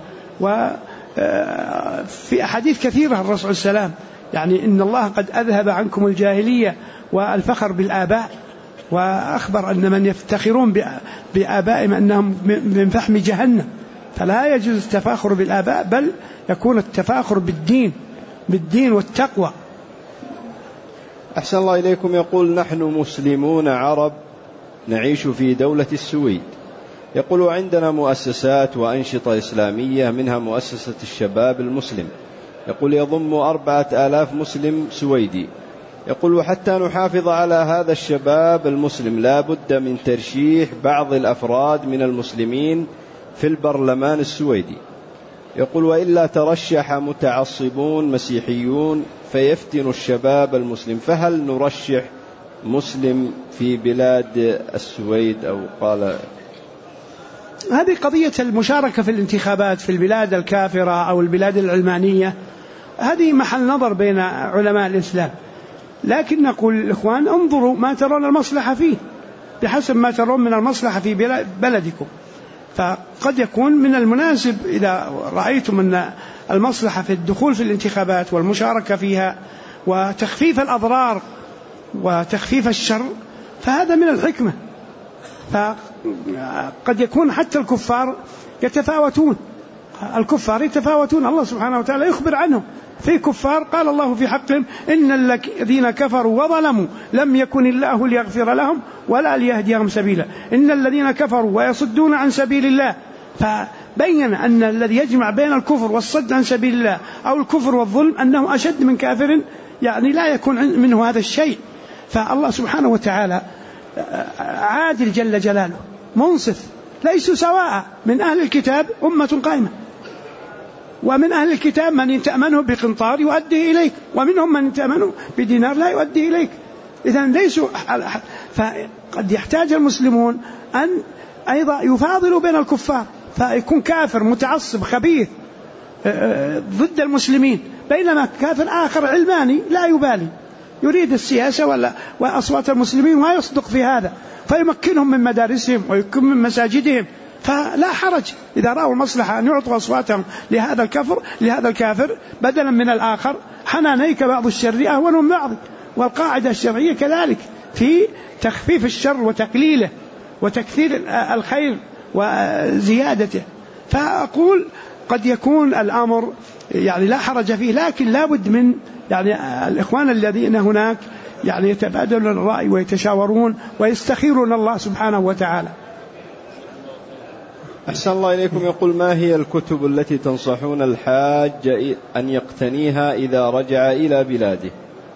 وفي أحاديث كثيرة الرسول صلى الله عليه وسلم يعني إن الله قد أذهب عنكم الجاهلية والفخر بالآباء، وأخبر أن من يفتخرون بآبائهم أنهم من فحم جهنم، فلا يجوز التفاخر بالآباء، بل يكون التفاخر بالدين والتقوى. أحسن الله إليكم. يقول نحن مسلمون عرب نعيش في دولة السويد. يقول عندنا مؤسسات وأنشطة إسلامية، منها مؤسسة الشباب المسلم، يقول يضم 4000 مسلم سويدي. يقول وحتى نحافظ على هذا الشباب المسلم لا بد من ترشيح بعض الأفراد من المسلمين في البرلمان السويدي. يقول وإلا ترشح متعصبون مسيحيون فيفتن الشباب المسلم، فهل نرشح مسلم في بلاد السويد؟ أو قال هذه قضية المشاركة في الانتخابات في البلاد الكافرة أو البلاد العلمانية، هذه محل نظر بين علماء الإسلام، لكن نقول للإخوان انظروا ما ترون المصلحة فيه بحسب ما ترون من المصلحة في بلدكم. فقد يكون من المناسب إذا رأيتم أن المصلحة في الدخول في الانتخابات والمشاركة فيها وتخفيف الأضرار وتخفيف الشر، فهذا من الحكمة. فقد يكون حتى الكفار يتفاوتون، الكفار يتفاوتون، الله سبحانه وتعالى يخبر عنهم في كفار قال الله في حقهم إن الذين كفروا وظلموا لم يكن الله ليغفر لهم ولا ليهديهم سبيلا، إن الذين كفروا ويصدون عن سبيل الله فبين أن الذي يجمع بين الكفر والصد عن سبيل الله أو الكفر والظلم أنه أشد من كافر، يعني لا يكون منه هذا الشيء. فالله سبحانه وتعالى عادل جل جلاله منصف، ليسوا سواء. من أهل الكتاب أمة قائمة، ومن أهل الكتاب من تأمنه بقنطار يؤديه إليك، ومنهم من تأمنه بدينار لا يؤديه إليك. إذن ليسوا. فقد يحتاج المسلمون أن أيضا يفاضلوا بين الكفار، فيكون كافر متعصب خبيث ضد المسلمين، بينما كافر آخر علماني لا يبالي يريد السياسة وأصوات المسلمين ويصدق في هذا، فيمكنهم من مدارسهم ويمكن من مساجدهم. فلا حرج إذا رأوا المصلحة أن يعطوا أصواتهم لهذا الكافر بدلا من الآخر. حنانيك بعض الشر أهون من بعض، والقاعدة الشرعية كذلك في تخفيف الشر وتقليله وتكثير الخير وزيادته. فأقول قد يكون الأمر يعني لا حرج فيه، لكن لابد من يعني الإخوان الذين هناك يعني يتبادلون الرأي ويتشاورون ويستخيرون الله سبحانه وتعالى. أحسن الله إليكم. يقول: ما هي الكتب التي تنصحون الحاج أن يقتنيها إذا رجع إلى بلاده؟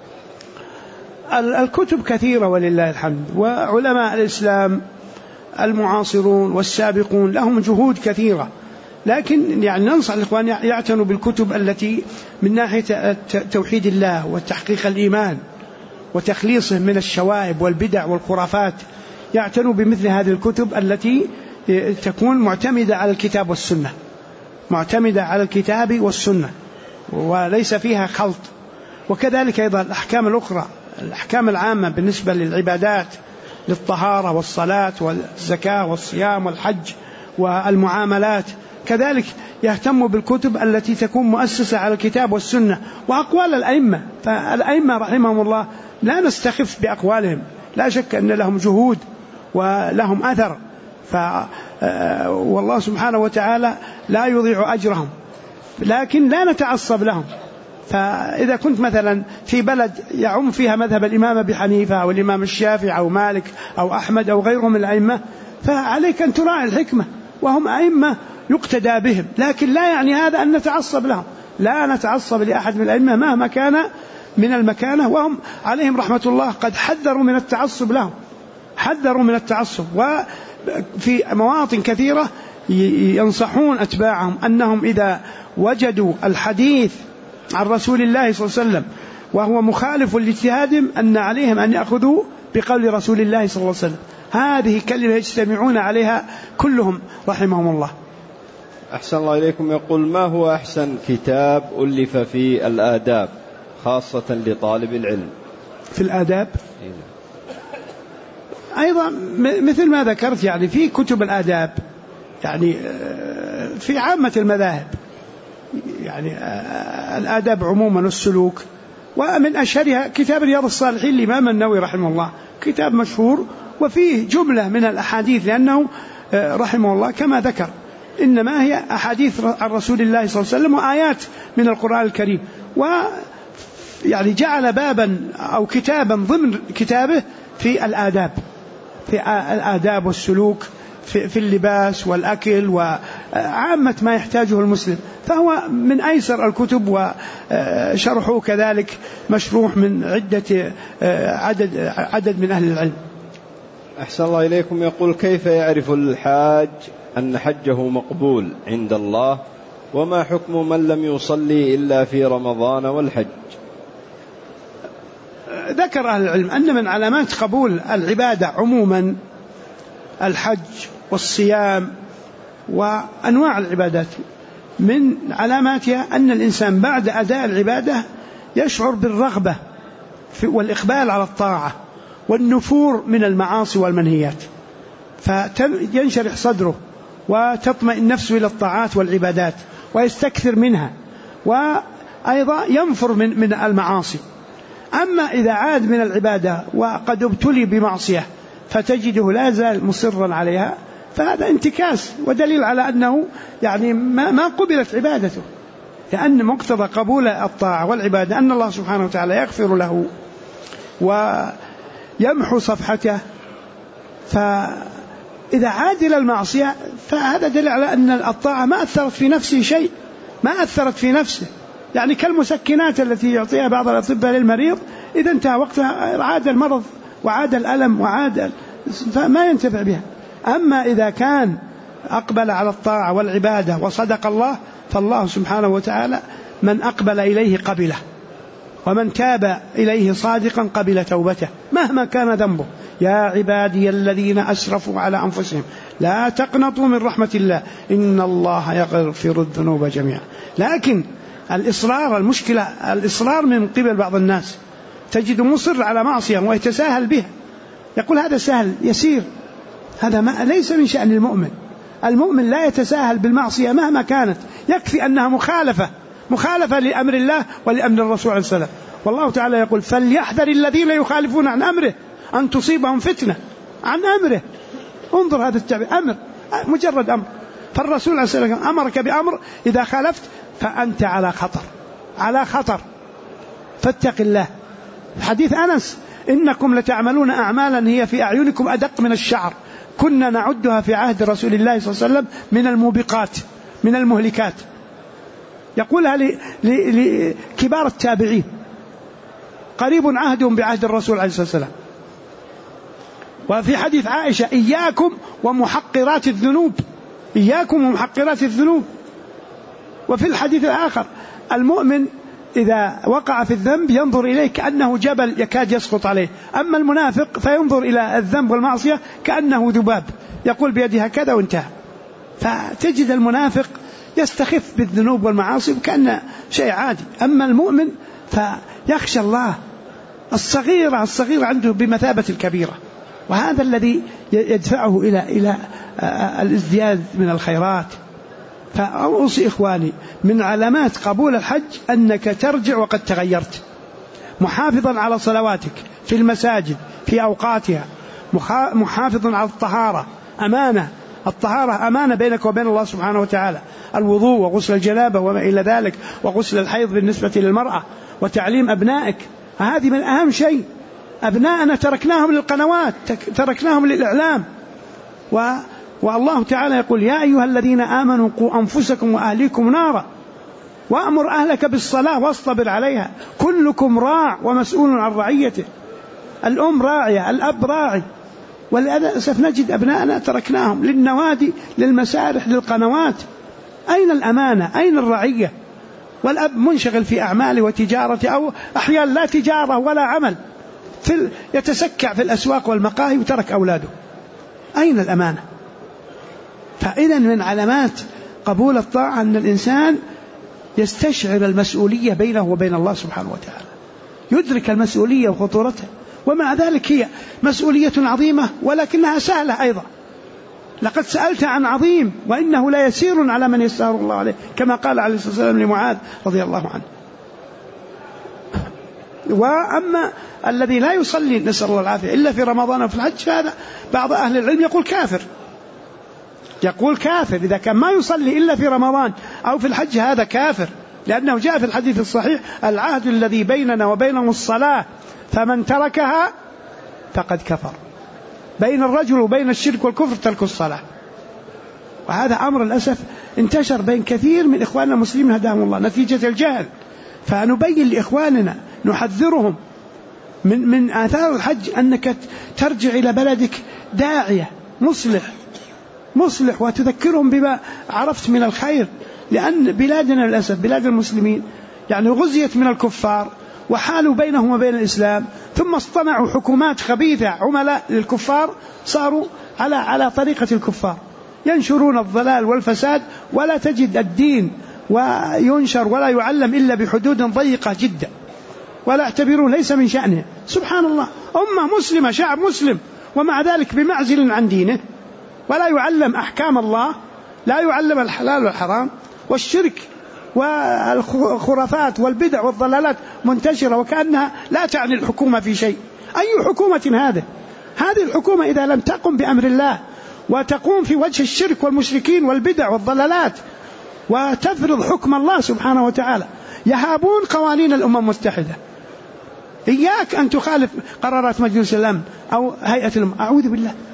الكتب كثيرة ولله الحمد، وعلماء الإسلام المعاصرون والسابقون لهم جهود كثيرة، لكن يعني ننصح الإخوان يعتنوا بالكتب التي من ناحية توحيد الله وتحقيق الإيمان وتخليصه من الشوائب والبدع والخرافات. يعتنوا بمثل هذه الكتب التي تكون معتمدة على الكتاب والسنة، معتمدة على الكتاب والسنة وليس فيها خلط. وكذلك أيضا الأحكام الأخرى، الأحكام العامة بالنسبة للعبادات، للطهارة والصلاة والزكاة والصيام والحج والمعاملات، كذلك يهتم بالكتب التي تكون مؤسسة على الكتاب والسنة وأقوال الأئمة. فالأئمة رحمهم الله لا نستخف بأقوالهم، لا شك أن لهم جهود ولهم أثر، والله سبحانه وتعالى لا يضيع أجرهم، لكن لا نتعصب لهم. فإذا كنت مثلا في بلد يعم فيها مذهب الإمام أبي حنيفة أو الإمام الشافعي أو مالك أو أحمد أو غيرهم من الأئمة، فعليك أن تراعي الحكمة، وهم أئمة يقتدى بهم، لكن لا يعني هذا أن نتعصب لهم. لا نتعصب لأحد من الأئمة مهما كان من المكانة، وهم عليهم رحمة الله قد حذروا من التعصب لهم، حذروا من التعصب. وفي مواطن كثيرة ينصحون أتباعهم أنهم إذا وجدوا الحديث عن رسول الله صلى الله عليه وسلم وهو مخالف لاجتهادهم أن عليهم أن يأخذوا بقول رسول الله صلى الله عليه وسلم. هذه كلمة يجتمعون عليها كلهم رحمهم الله. أحسن الله إليكم. يقول: ما هو أحسن كتاب ألف في الآداب خاصة لطالب العلم؟ في الآداب أيضا مثل ما ذكرت، يعني في كتب الآداب يعني في عامة المذاهب، يعني الآداب عموما والسلوك، ومن أشهرها كتاب رياض الصالحين للإمام النووي رحمه الله، كتاب مشهور وفيه جملة من الأحاديث، لأنه رحمه الله كما ذكر إنما هي أحاديث عن رسول الله صلى الله عليه وسلم وآيات من القرآن الكريم، ويعني جعل بابا أو كتابا ضمن كتابه في الآداب، في الآداب والسلوك، في اللباس والأكل وعامة ما يحتاجه المسلم. فهو من أيسر الكتب، وشرحه كذلك مشروح من عدد من أهل العلم. أحسن الله إليكم. يقول: كيف يعرف الحاج أن حجه مقبول عند الله، وما حكم من لم يصلي إلا في رمضان والحج؟ ذكر أهل العلم أن من علامات قبول العبادة عموما الحج والصيام وأنواع العبادات، من علاماتها أن الإنسان بعد أداء العبادة يشعر بالرغبة والإقبال على الطاعة والنفور من المعاصي والمنهيات، فينشرح صدره وتطمئن نفسه إلى الطاعات والعبادات ويستكثر منها، وأيضا ينفر من المعاصي. أما إذا عاد من العبادة وقد ابتلي بمعصية فتجده لا زال مصرا عليها، فهذا انتكاس ودليل على أنه يعني ما قبلت عبادته، لأن مقتضى قبول الطاعة والعبادة أن الله سبحانه وتعالى يغفر له ويمحو صفحته. إذا عاد إلى المعصية فهذا دليل على أن الطاعة ما أثرت في نفسه شيء، ما أثرت في نفسه، يعني كالمسكنات التي يعطيها بعض الأطباء للمريض، إذا انتهى وقتها عاد المرض وعاد الألم وعاد، فما ينتفع بها. أما إذا كان أقبل على الطاعة والعبادة وصدق الله، فالله سبحانه وتعالى من أقبل إليه قبله، ومن تاب إليه صادقا قبل توبته مهما كان ذنبه. يا عبادي الذين أسرفوا على أنفسهم لا تقنطوا من رحمة الله إن الله يغفر الذنوب جميعا. لكن الإصرار، المشكلة الإصرار من قبل بعض الناس، تجد مصر على معصية ويتساهل بها، يقول هذا سهل يسير، هذا ليس من شأن المؤمن. المؤمن لا يتساهل بالمعصية مهما كانت، يكفي أنها مخالفة لأمر الله ولأمر الرسول عليه السلام. والله تعالى يقول فليحذر الذين يخالفون عن أمره أن تصيبهم فتنة. عن أمره، انظر هذا التعبير، أمر، مجرد أمر. فالرسول عليه السلام أمرك بأمر إذا خالفت فأنت على خطر فاتق الله. حديث أنس إنكم لتعملون أعمالا هي في أعينكم أدق من الشعر كنا نعدها في عهد رسول الله صلى الله عليه وسلم من الموبقات، من المهلكات. يقولها لكبار التابعين قريب عهدهم بعهد الرسول عليه الصلاة والسلام. وفي حديث عائشة إياكم ومحقرات الذنوب، إياكم ومحقرات الذنوب. وفي الحديث الآخر المؤمن إذا وقع في الذنب ينظر إليه كأنه جبل يكاد يسقط عليه، أما المنافق فينظر إلى الذنب والمعصية كأنه ذباب يقول بيده هكذا وانتهى. فتجد المنافق يستخف بالذنوب والمعاصي كأنه شيء عادي، أما المؤمن فيخشى الله. الصغيرة عنده بمثابة الكبيرة، وهذا الذي يدفعه إلى الازدياد من الخيرات. فأوصي إخواني من علامات قبول الحج أنك ترجع وقد تغيرت، محافظا على صلواتك في المساجد في أوقاتها، محافظا على الطهارة، أمانة، الطهارة أمانة بينك وبين الله سبحانه وتعالى، الوضوء وغسل الجنابة وما إلى ذلك، وغسل الحيض بالنسبة للمرأة، وتعليم أبنائك، هذه من أهم شيء. أبناءنا تركناهم للقنوات، تركناهم للإعلام. والله تعالى يقول يا أيها الذين آمنوا قوا أنفسكم وأهليكم نارا وأمر أهلك بالصلاة واصطبر عليها كلكم راع ومسؤول عن رعيته. الأم راعية، الأب راعي، وللأسف نجد أبناءنا تركناهم للنوادي، للمسارح، للقنوات. أين الأمانة؟ أين الرعية؟ والأب منشغل في أعماله وتجارته، أو أحيانا لا تجارة ولا عمل، يتسكع في الأسواق والمقاهي وترك أولاده. أين الأمانة؟ فإذا من علامات قبول الطاعة أن الإنسان يستشعر المسؤولية بينه وبين الله سبحانه وتعالى، يدرك المسؤولية وخطورتها. ومع ذلك هي مسؤولية عظيمة ولكنها سهلة أيضا. لقد سألت عن عظيم وإنه لا يسير على من يسره الله عليه، كما قال عليه الصلاة والسلام لمعاذ رضي الله عنه. وأما الذي لا يصلي نسأل الله العافية إلا في رمضان وفي الحج، فهذا بعض أهل العلم يقول كافر إذا كان ما يصلي إلا في رمضان أو في الحج، هذا كافر، لأنه جاء في الحديث الصحيح العهد الذي بيننا وبينهم الصلاة فمن تركها فقد كفر. بين الرجل وبين الشرك والكفر ترك الصلاة. وهذا أمر للأسف انتشر بين كثير من إخواننا المسلمين هداهم الله نتيجة الجهل. فنبين لإخواننا نحذرهم من آثار الحج أنك ترجع إلى بلدك داعية مصلح وتذكرهم بما عرفت من الخير. لأن بلادنا للأسف بلاد المسلمين يعني غزيت من الكفار وحالوا بينهم وبين الإسلام، ثم اصطنعوا حكومات خبيثة عملاء للكفار، صاروا على طريقة الكفار، ينشرون الضلال والفساد، ولا تجد الدين وينشر ولا يعلم إلا بحدود ضيقة جدا، ولا يعتبرون ليس من شأنه. سبحان الله، أمة مسلمة، شعب مسلم، ومع ذلك بمعزل عن دينه، ولا يعلم أحكام الله، لا يعلم الحلال والحرام، والشرك والخرافات والبدع والضلالات منتشرة، وكأنها لا تعني الحكومة في شيء. أي حكومة هذه الحكومة إذا لم تقم بأمر الله وتقوم في وجه الشرك والمشركين والبدع والضلالات وتفرض حكم الله سبحانه وتعالى، يهابون قوانين الأمم المتحدة. إياك أن تخالف قرارات مجلس الأمن أو هيئة الأمم، أعوذ بالله.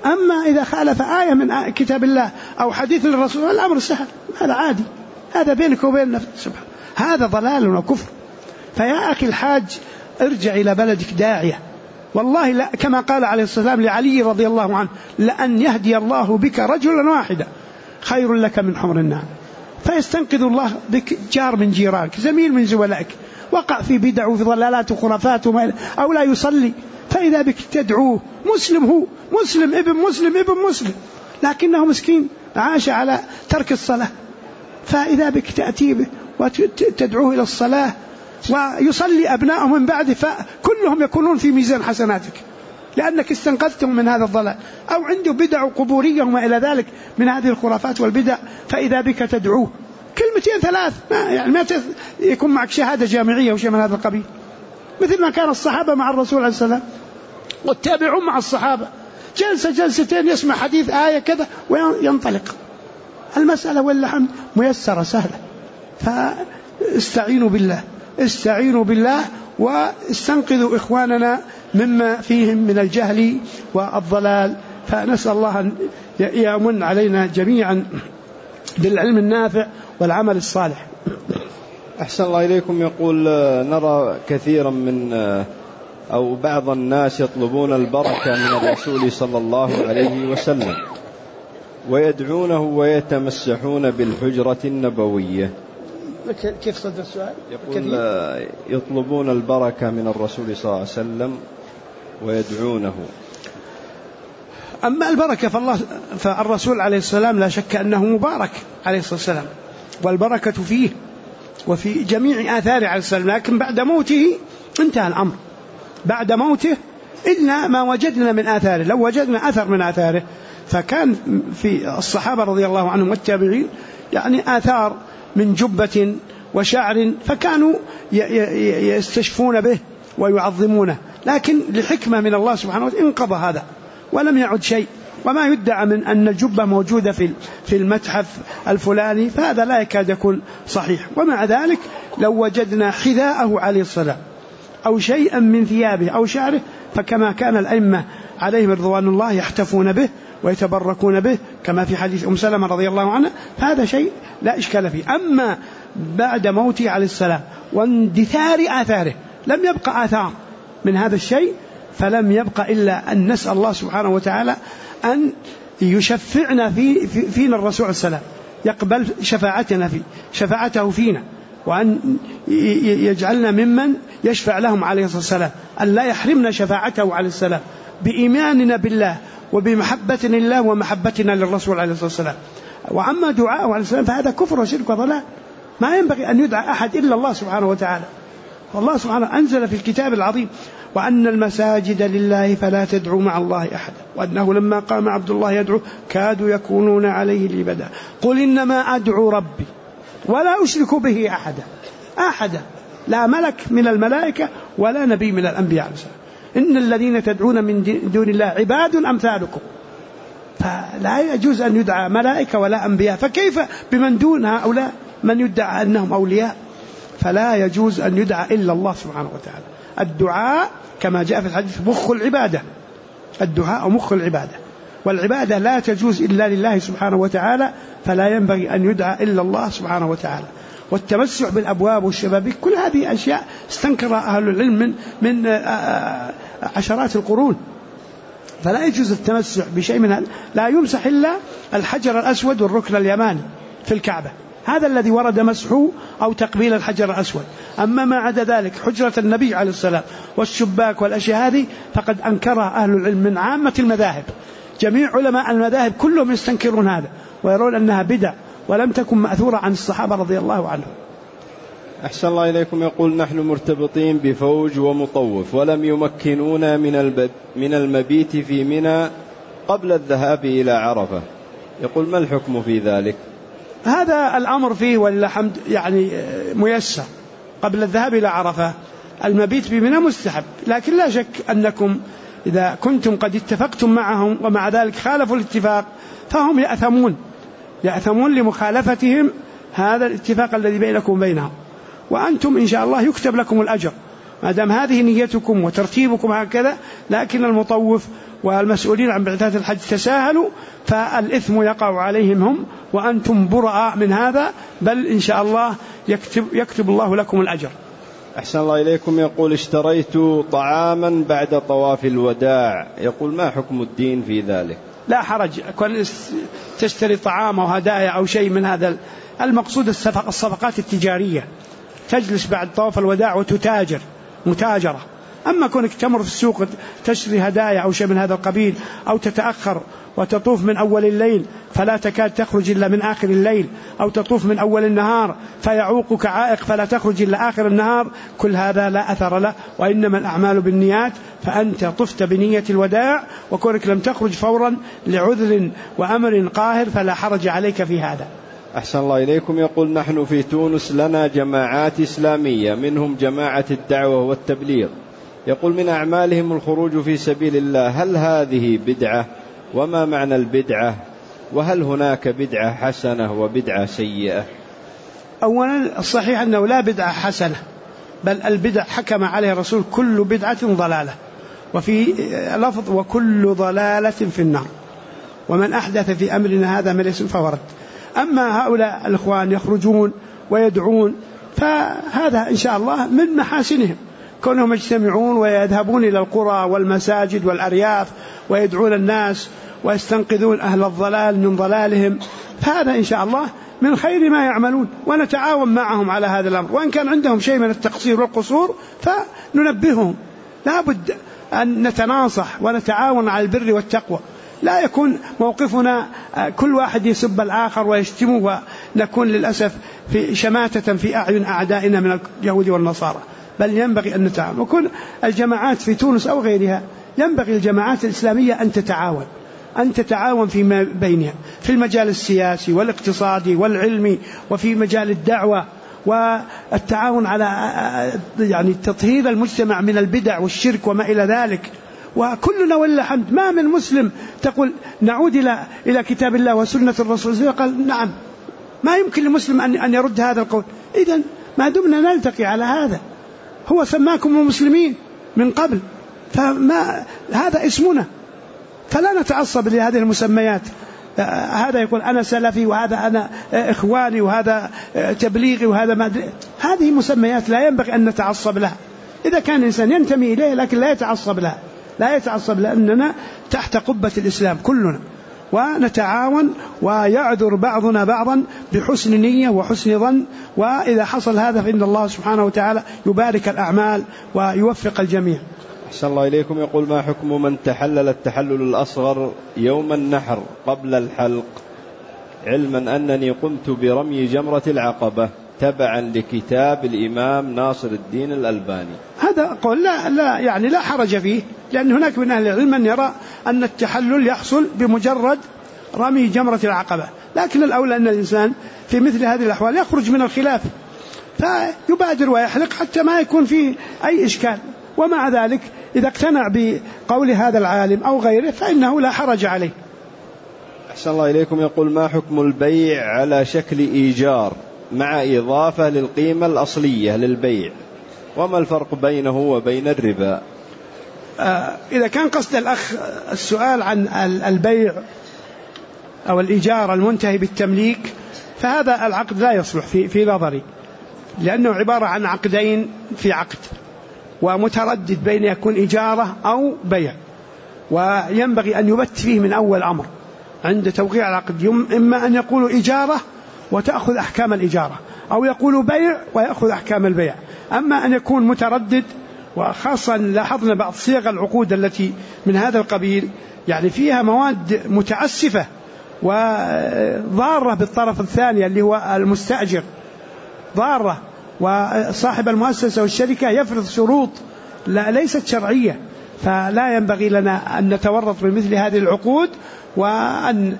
أما إذا خالف آية من كتاب الله أو حديث للرسول الأمر سهل، هذا عادي، هذا بينك وبين نفسك سبحانه، هذا ضلال وكفر. فيا أخي الحاج ارجع إلى بلدك داعية، والله لا، كما قال عليه الصلاة والسلام لعلي رضي الله عنه: لأن يهدي الله بك رجلا واحدا خير لك من حمر النعم. فيستنقذ الله بك جار من جيرانك، زميل من زملائك، وقع في بدع وفي ضلالات وخرافات أو لا يصلي، فإذا بك تدعوه، مسلم، هو مسلم ابن مسلم ابن مسلم، لكنه مسكين عاش على ترك الصلاة، فإذا بك تأتي به وتدعوه إلى الصلاة ويصلي أبناءه من بعده، فكلهم يكونون في ميزان حسناتك لأنك استنقذتهم من هذا الضلال. أو عنده بدع قبورية وما إلى ذلك من هذه الخرافات والبدع، فإذا بك تدعوه كلمتين ثلاث، ما يكون معك شهادة جامعية وشيء من هذا القبيل، مثل ما كان الصحابة مع الرسول عليه السلام والتابعون مع الصحابة، جلسة جلستين يسمع حديث آية كذا وينطلق. المسألة والحمد ميسرة سهلة. فاستعينوا بالله، استعينوا بالله، واستنقذوا إخواننا مما فيهم من الجهل والضلال. فنسأل الله أن يمن علينا جميعا بالعلم النافع والعمل الصالح. أحسن الله إليكم. يقول: نرى كثيرا من أو بعض الناس يطلبون البركة من الرسول صلى الله عليه وسلم ويدعونه ويتمسحون بالحجرة النبوية. كيف صدر السؤال؟ يقول: يطلبون البركة من الرسول صلى الله عليه وسلم ويدعونه. أما البركة فالرسول عليه السلام لا شك أنه مبارك عليه الصلاة والسلام، والبركة فيه وفي جميع آثاره عليه السلام، لكن بعد موته انتهى الأمر. بعد موته إلا ما وجدنا من آثاره، لو وجدنا أثر من آثاره فكان في الصحابة رضي الله عنهم والتابعين يعني آثار من جبة وشعر، فكانوا يستشفون به ويعظمونه، لكن لحكمة من الله سبحانه وتعالى انقضى هذا ولم يعد شيء. وما يدعى من أن الجبة موجودة في المتحف الفلاني فهذا لا يكاد يكون صحيح. ومع ذلك لو وجدنا حذاءه عليه الصلاة أو شيئا من ثيابه أو شعره، فكما كان الأئمة عليهم رضوان الله يحتفون به ويتبركون به كما في حديث أم سلمة رضي الله عنها، هذا شيء لا إشكال فيه. أما بعد موته عليه السلام واندثار آثاره لم يبقى آثار من هذا الشيء، فلم يبقى إلا أن نسأل الله سبحانه وتعالى أن يشفعنا فينا الرسول عليه السلام، يقبل شفاعتنا شفاعته فينا، وأن يجعلنا ممن يشفع لهم عليه الصلاة والسلام، أن لا يحرمنا شفاعته عليه السلام بإيماننا بالله وبمحبتنا لله ومحبتنا للرسول عليه الصلاة والسلام. وعما دعاءه عليه السلام فهذا كفر وشرك وضلال، ما ينبغي أن يدعى أحد إلا الله سبحانه وتعالى. والله سبحانه أنزل في الكتاب العظيم: وأن المساجد لله فلا تدعوا مع الله أحدا، وأنه لما قام عبد الله يدعو كادوا يكونون عليه لبدا، قل إنما أدعو ربي ولا أشرك به أحدا، لا ملك من الملائكة ولا نبي من الأنبياء، إن الذين تدعون من دون الله عباد أمثالكم. فلا يجوز أن يدعى ملائكة ولا أنبياء، فكيف بمن دون هؤلاء من يدعى أنهم أولياء؟ فلا يجوز أن يدعى إلا الله سبحانه وتعالى. الدعاء كما جاء في الحديث مخ العبادة، الدعاء مخ العبادة، والعبادة لا تجوز إلا لله سبحانه وتعالى، فلا ينبغي أن يدعى إلا الله سبحانه وتعالى. والتمسح بالأبواب والشبابيك كل هذه أشياء استنكرها أهل العلم من عشرات القرون، فلا يجوز التمسح بشيء من هذا. لا يمسح إلا الحجر الأسود والركن اليماني في الكعبة، هذا الذي ورد مسحه أو تقبيل الحجر الأسود. أما ما عدا ذلك حجرة النبي عليه السلام والشباك والأشياء هذه فقد أنكرها أهل العلم من عامة المذاهب، جميع علماء المذاهب كلهم يستنكرون هذا ويرون أنها بدع ولم تكن مأثورة عن الصحابة رضي الله عنهم. أحسن الله إليكم. يقول: نحن مرتبطين بفوج ومطوف ولم يمكنونا من المبيت في منى قبل الذهاب إلى عرفة، يقول: ما الحكم في ذلك؟ هذا الأمر فيه ولله الحمد يعني ميسر. قبل الذهاب إلى عرفة المبيت بمنى مستحب، لكن لا شك أنكم إذا كنتم قد اتفقتم معهم ومع ذلك خالفوا الاتفاق فهم يأثمون لمخالفتهم هذا الاتفاق الذي بينكم بينهم، وأنتم إن شاء الله يكتب لكم الأجر ما دام هذه نيتكم وترتيبكم هكذا. لكن المطوف والمسؤولين عن بعثات الحج تساهلوا فالإثم يقع عليهم هم، وأنتم براء من هذا، بل إن شاء الله يكتب الله لكم الأجر. أحسن الله إليكم. يقول اشتريت طعاما بعد طواف الوداع، يقول ما حكم الدين في ذلك؟ لا حرج، كن تشتري طعام أو هدايا أو شيء من هذا، المقصود الصفقات التجارية، تجلس بعد طواف الوداع وتتاجر متاجرة. أما كونك تمر في السوق تشتري هدايا أو شيء من هذا القبيل، أو تتأخر وتطوف من أول الليل فلا تكاد تخرج إلا من آخر الليل، أو تطوف من أول النهار فيعوقك عائق فلا تخرج إلا آخر النهار، كل هذا لا أثر له، وإنما الأعمال بالنيات. فأنت طفت بنية الوداع، وكونك لم تخرج فورا لعذر وأمر قاهر فلا حرج عليك في هذا. أحسن الله إليكم. يقول نحن في تونس لنا جماعات إسلامية، منهم جماعة الدعوة والتبليغ، يقول من أعمالهم الخروج في سبيل الله، هل هذه بدعة؟ وما معنى البدعة؟ وهل هناك بدعة حسنة وبدعة سيئة؟ أولا الصحيح أنه لا بدعة حسنة، بل البدع حكم عليه الرسول كل بدعة ضلالة، وفي لفظ وكل ضلالة في النار، ومن أحدث في أمرنا هذا ما ليس فورد. أما هؤلاء الإخوان يخرجون ويدعون فهذا إن شاء الله من محاسنهم، كونهم يجتمعون ويذهبون إلى القرى والمساجد والأرياف ويدعون الناس ويستنقذون أهل الضلال من ضلالهم، فهذا إن شاء الله من خير ما يعملون، ونتعاون معهم على هذا الأمر، وإن كان عندهم شيء من التقصير والقصور فننبههم. لا بد أن نتناصح ونتعاون على البر والتقوى، لا يكون موقفنا كل واحد يسب الآخر ويشتمه، ونكون للأسف في شماتة في أعين أعدائنا من اليهود والنصارى، بل ينبغي أن نتعاون. وكل الجماعات في تونس أو غيرها ينبغي الجماعات الإسلامية أن تتعاون فيما بينها في المجال السياسي والاقتصادي والعلمي، وفي مجال الدعوة، والتعاون على يعني تطهير المجتمع من البدع والشرك وما إلى ذلك. وكلنا ولله الحمد ما من مسلم تقول نعود إلى كتاب الله وسنة الرسول، قال نعم، ما يمكن لمسلم أن يرد هذا القول. إذن ما دمنا نلتقي على هذا، هو سماكم المسلمين من قبل، فما هذا اسمنا، فلا نتعصب لهذه المسميات، هذا يقول أنا سلفي وهذا أنا إخواني وهذا تبليغي وهذا ما أدري. هذه مسميات لا ينبغي أن نتعصب لها. إذا كان الإنسان ينتمي إليه لكن لا يتعصب لها، لأننا تحت قبة الإسلام كلنا، ونتعاون ويعذر بعضنا بعضا بحسن نية وحسن ظن، وإذا حصل هذا فإن الله سبحانه وتعالى يبارك الأعمال ويوفق الجميع. أحسن الله إليكم. يقول ما حكم من تحلل التحلل الأصغر يوم النحر قبل الحلق، علما أنني قمت برمي جمرة العقبة تبعا لكتاب الإمام ناصر الدين الألباني؟ هذا قول لا حرج فيه، لأن هناك من أهل العلم من يرى أن التحلل يحصل بمجرد رمي جمرة العقبة، لكن الأولى أن الإنسان في مثل هذه الأحوال يخرج من الخلاف فيبادر ويحلق حتى ما يكون فيه أي إشكال. ومع ذلك إذا اقتنع بقول هذا العالم أو غيره فإنه لا حرج عليه. أحسن الله إليكم. يقول ما حكم البيع على شكل إيجار مع إضافة للقيمة الأصلية للبيع، وما الفرق بينه وبين الربا؟ إذا كان قصد الأخ السؤال عن البيع أو الإيجار المنتهي بالتمليك، فهذا العقد لا يصلح في نظري، لأنه عبارة عن عقدين في عقد، ومتردد بين يكون إجارة أو بيع، وينبغي أن يبت فيه من أول أمر عند توقيع العقد، إما أن يقولوا إجارة وتأخذ أحكام الإجارة، أو يقولوا بيع ويأخذ أحكام البيع. أما أن يكون متردد، وخاصة لاحظنا بعض صيغ العقود التي من هذا القبيل يعني فيها مواد متعسفة وضارة بالطرف الثاني اللي هو المستأجر، ضارة، وصاحب المؤسسة والشركة يفرض شروط ليست شرعية، فلا ينبغي لنا أن نتورط بمثل هذه العقود، وأن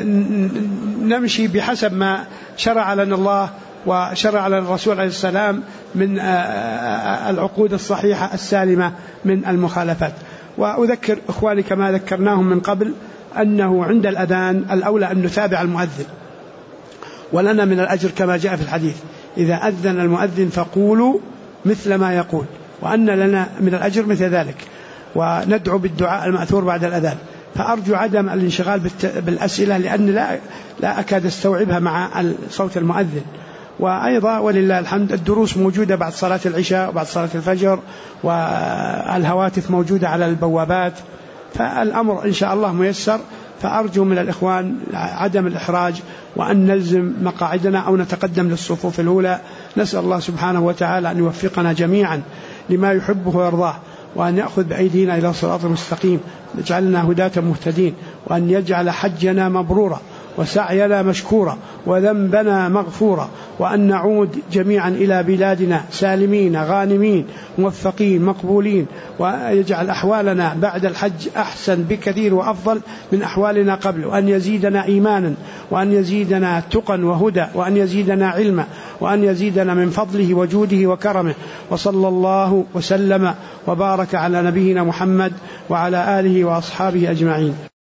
نمشي بحسب ما شرع لنا الله وشرع لنا الرسول عليه السلام من العقود الصحيحة السالمة من المخالفات. وأذكر إخواني كما ذكرناهم من قبل أنه عند الأذان الأولى أن نتابع المؤذن، ولنا من الأجر كما جاء في الحديث إذا أذن المؤذن فقولوا مثل ما يقول، وأن لنا من الأجر مثل ذلك. وندعو بالدعاء المأثور بعد الأذان. فأرجو عدم الانشغال بالأسئلة لأن لا أكاد استوعبها مع صوت المؤذن. وأيضا ولله الحمد الدروس موجودة بعد صلاة العشاء وبعد صلاة الفجر، والهواتف موجودة على البوابات، فالأمر إن شاء الله ميسر. فأرجو من الإخوان عدم الإحراج وأن نلزم مقاعدنا أو نتقدم للصفوف الأولى. نسأل الله سبحانه وتعالى أن يوفقنا جميعا لما يحبه ويرضاه، وأن يأخذ بأيدينا إلى صراط المستقيم، يجعلنا هداة مهتدين، وأن يجعل حجنا مبرورا وسعينا مشكورا وذنبنا مغفورا، وأن نعود جميعا إلى بلادنا سالمين غانمين موفقين مقبولين، ويجعل أحوالنا بعد الحج أحسن بكثير وأفضل من أحوالنا قبل، وأن يزيدنا إيمانا، وأن يزيدنا تقى وهدى، وأن يزيدنا علما، وأن يزيدنا من فضله وجوده وكرمه. وصلى الله وسلم وبارك على نبينا محمد وعلى آله وأصحابه أجمعين.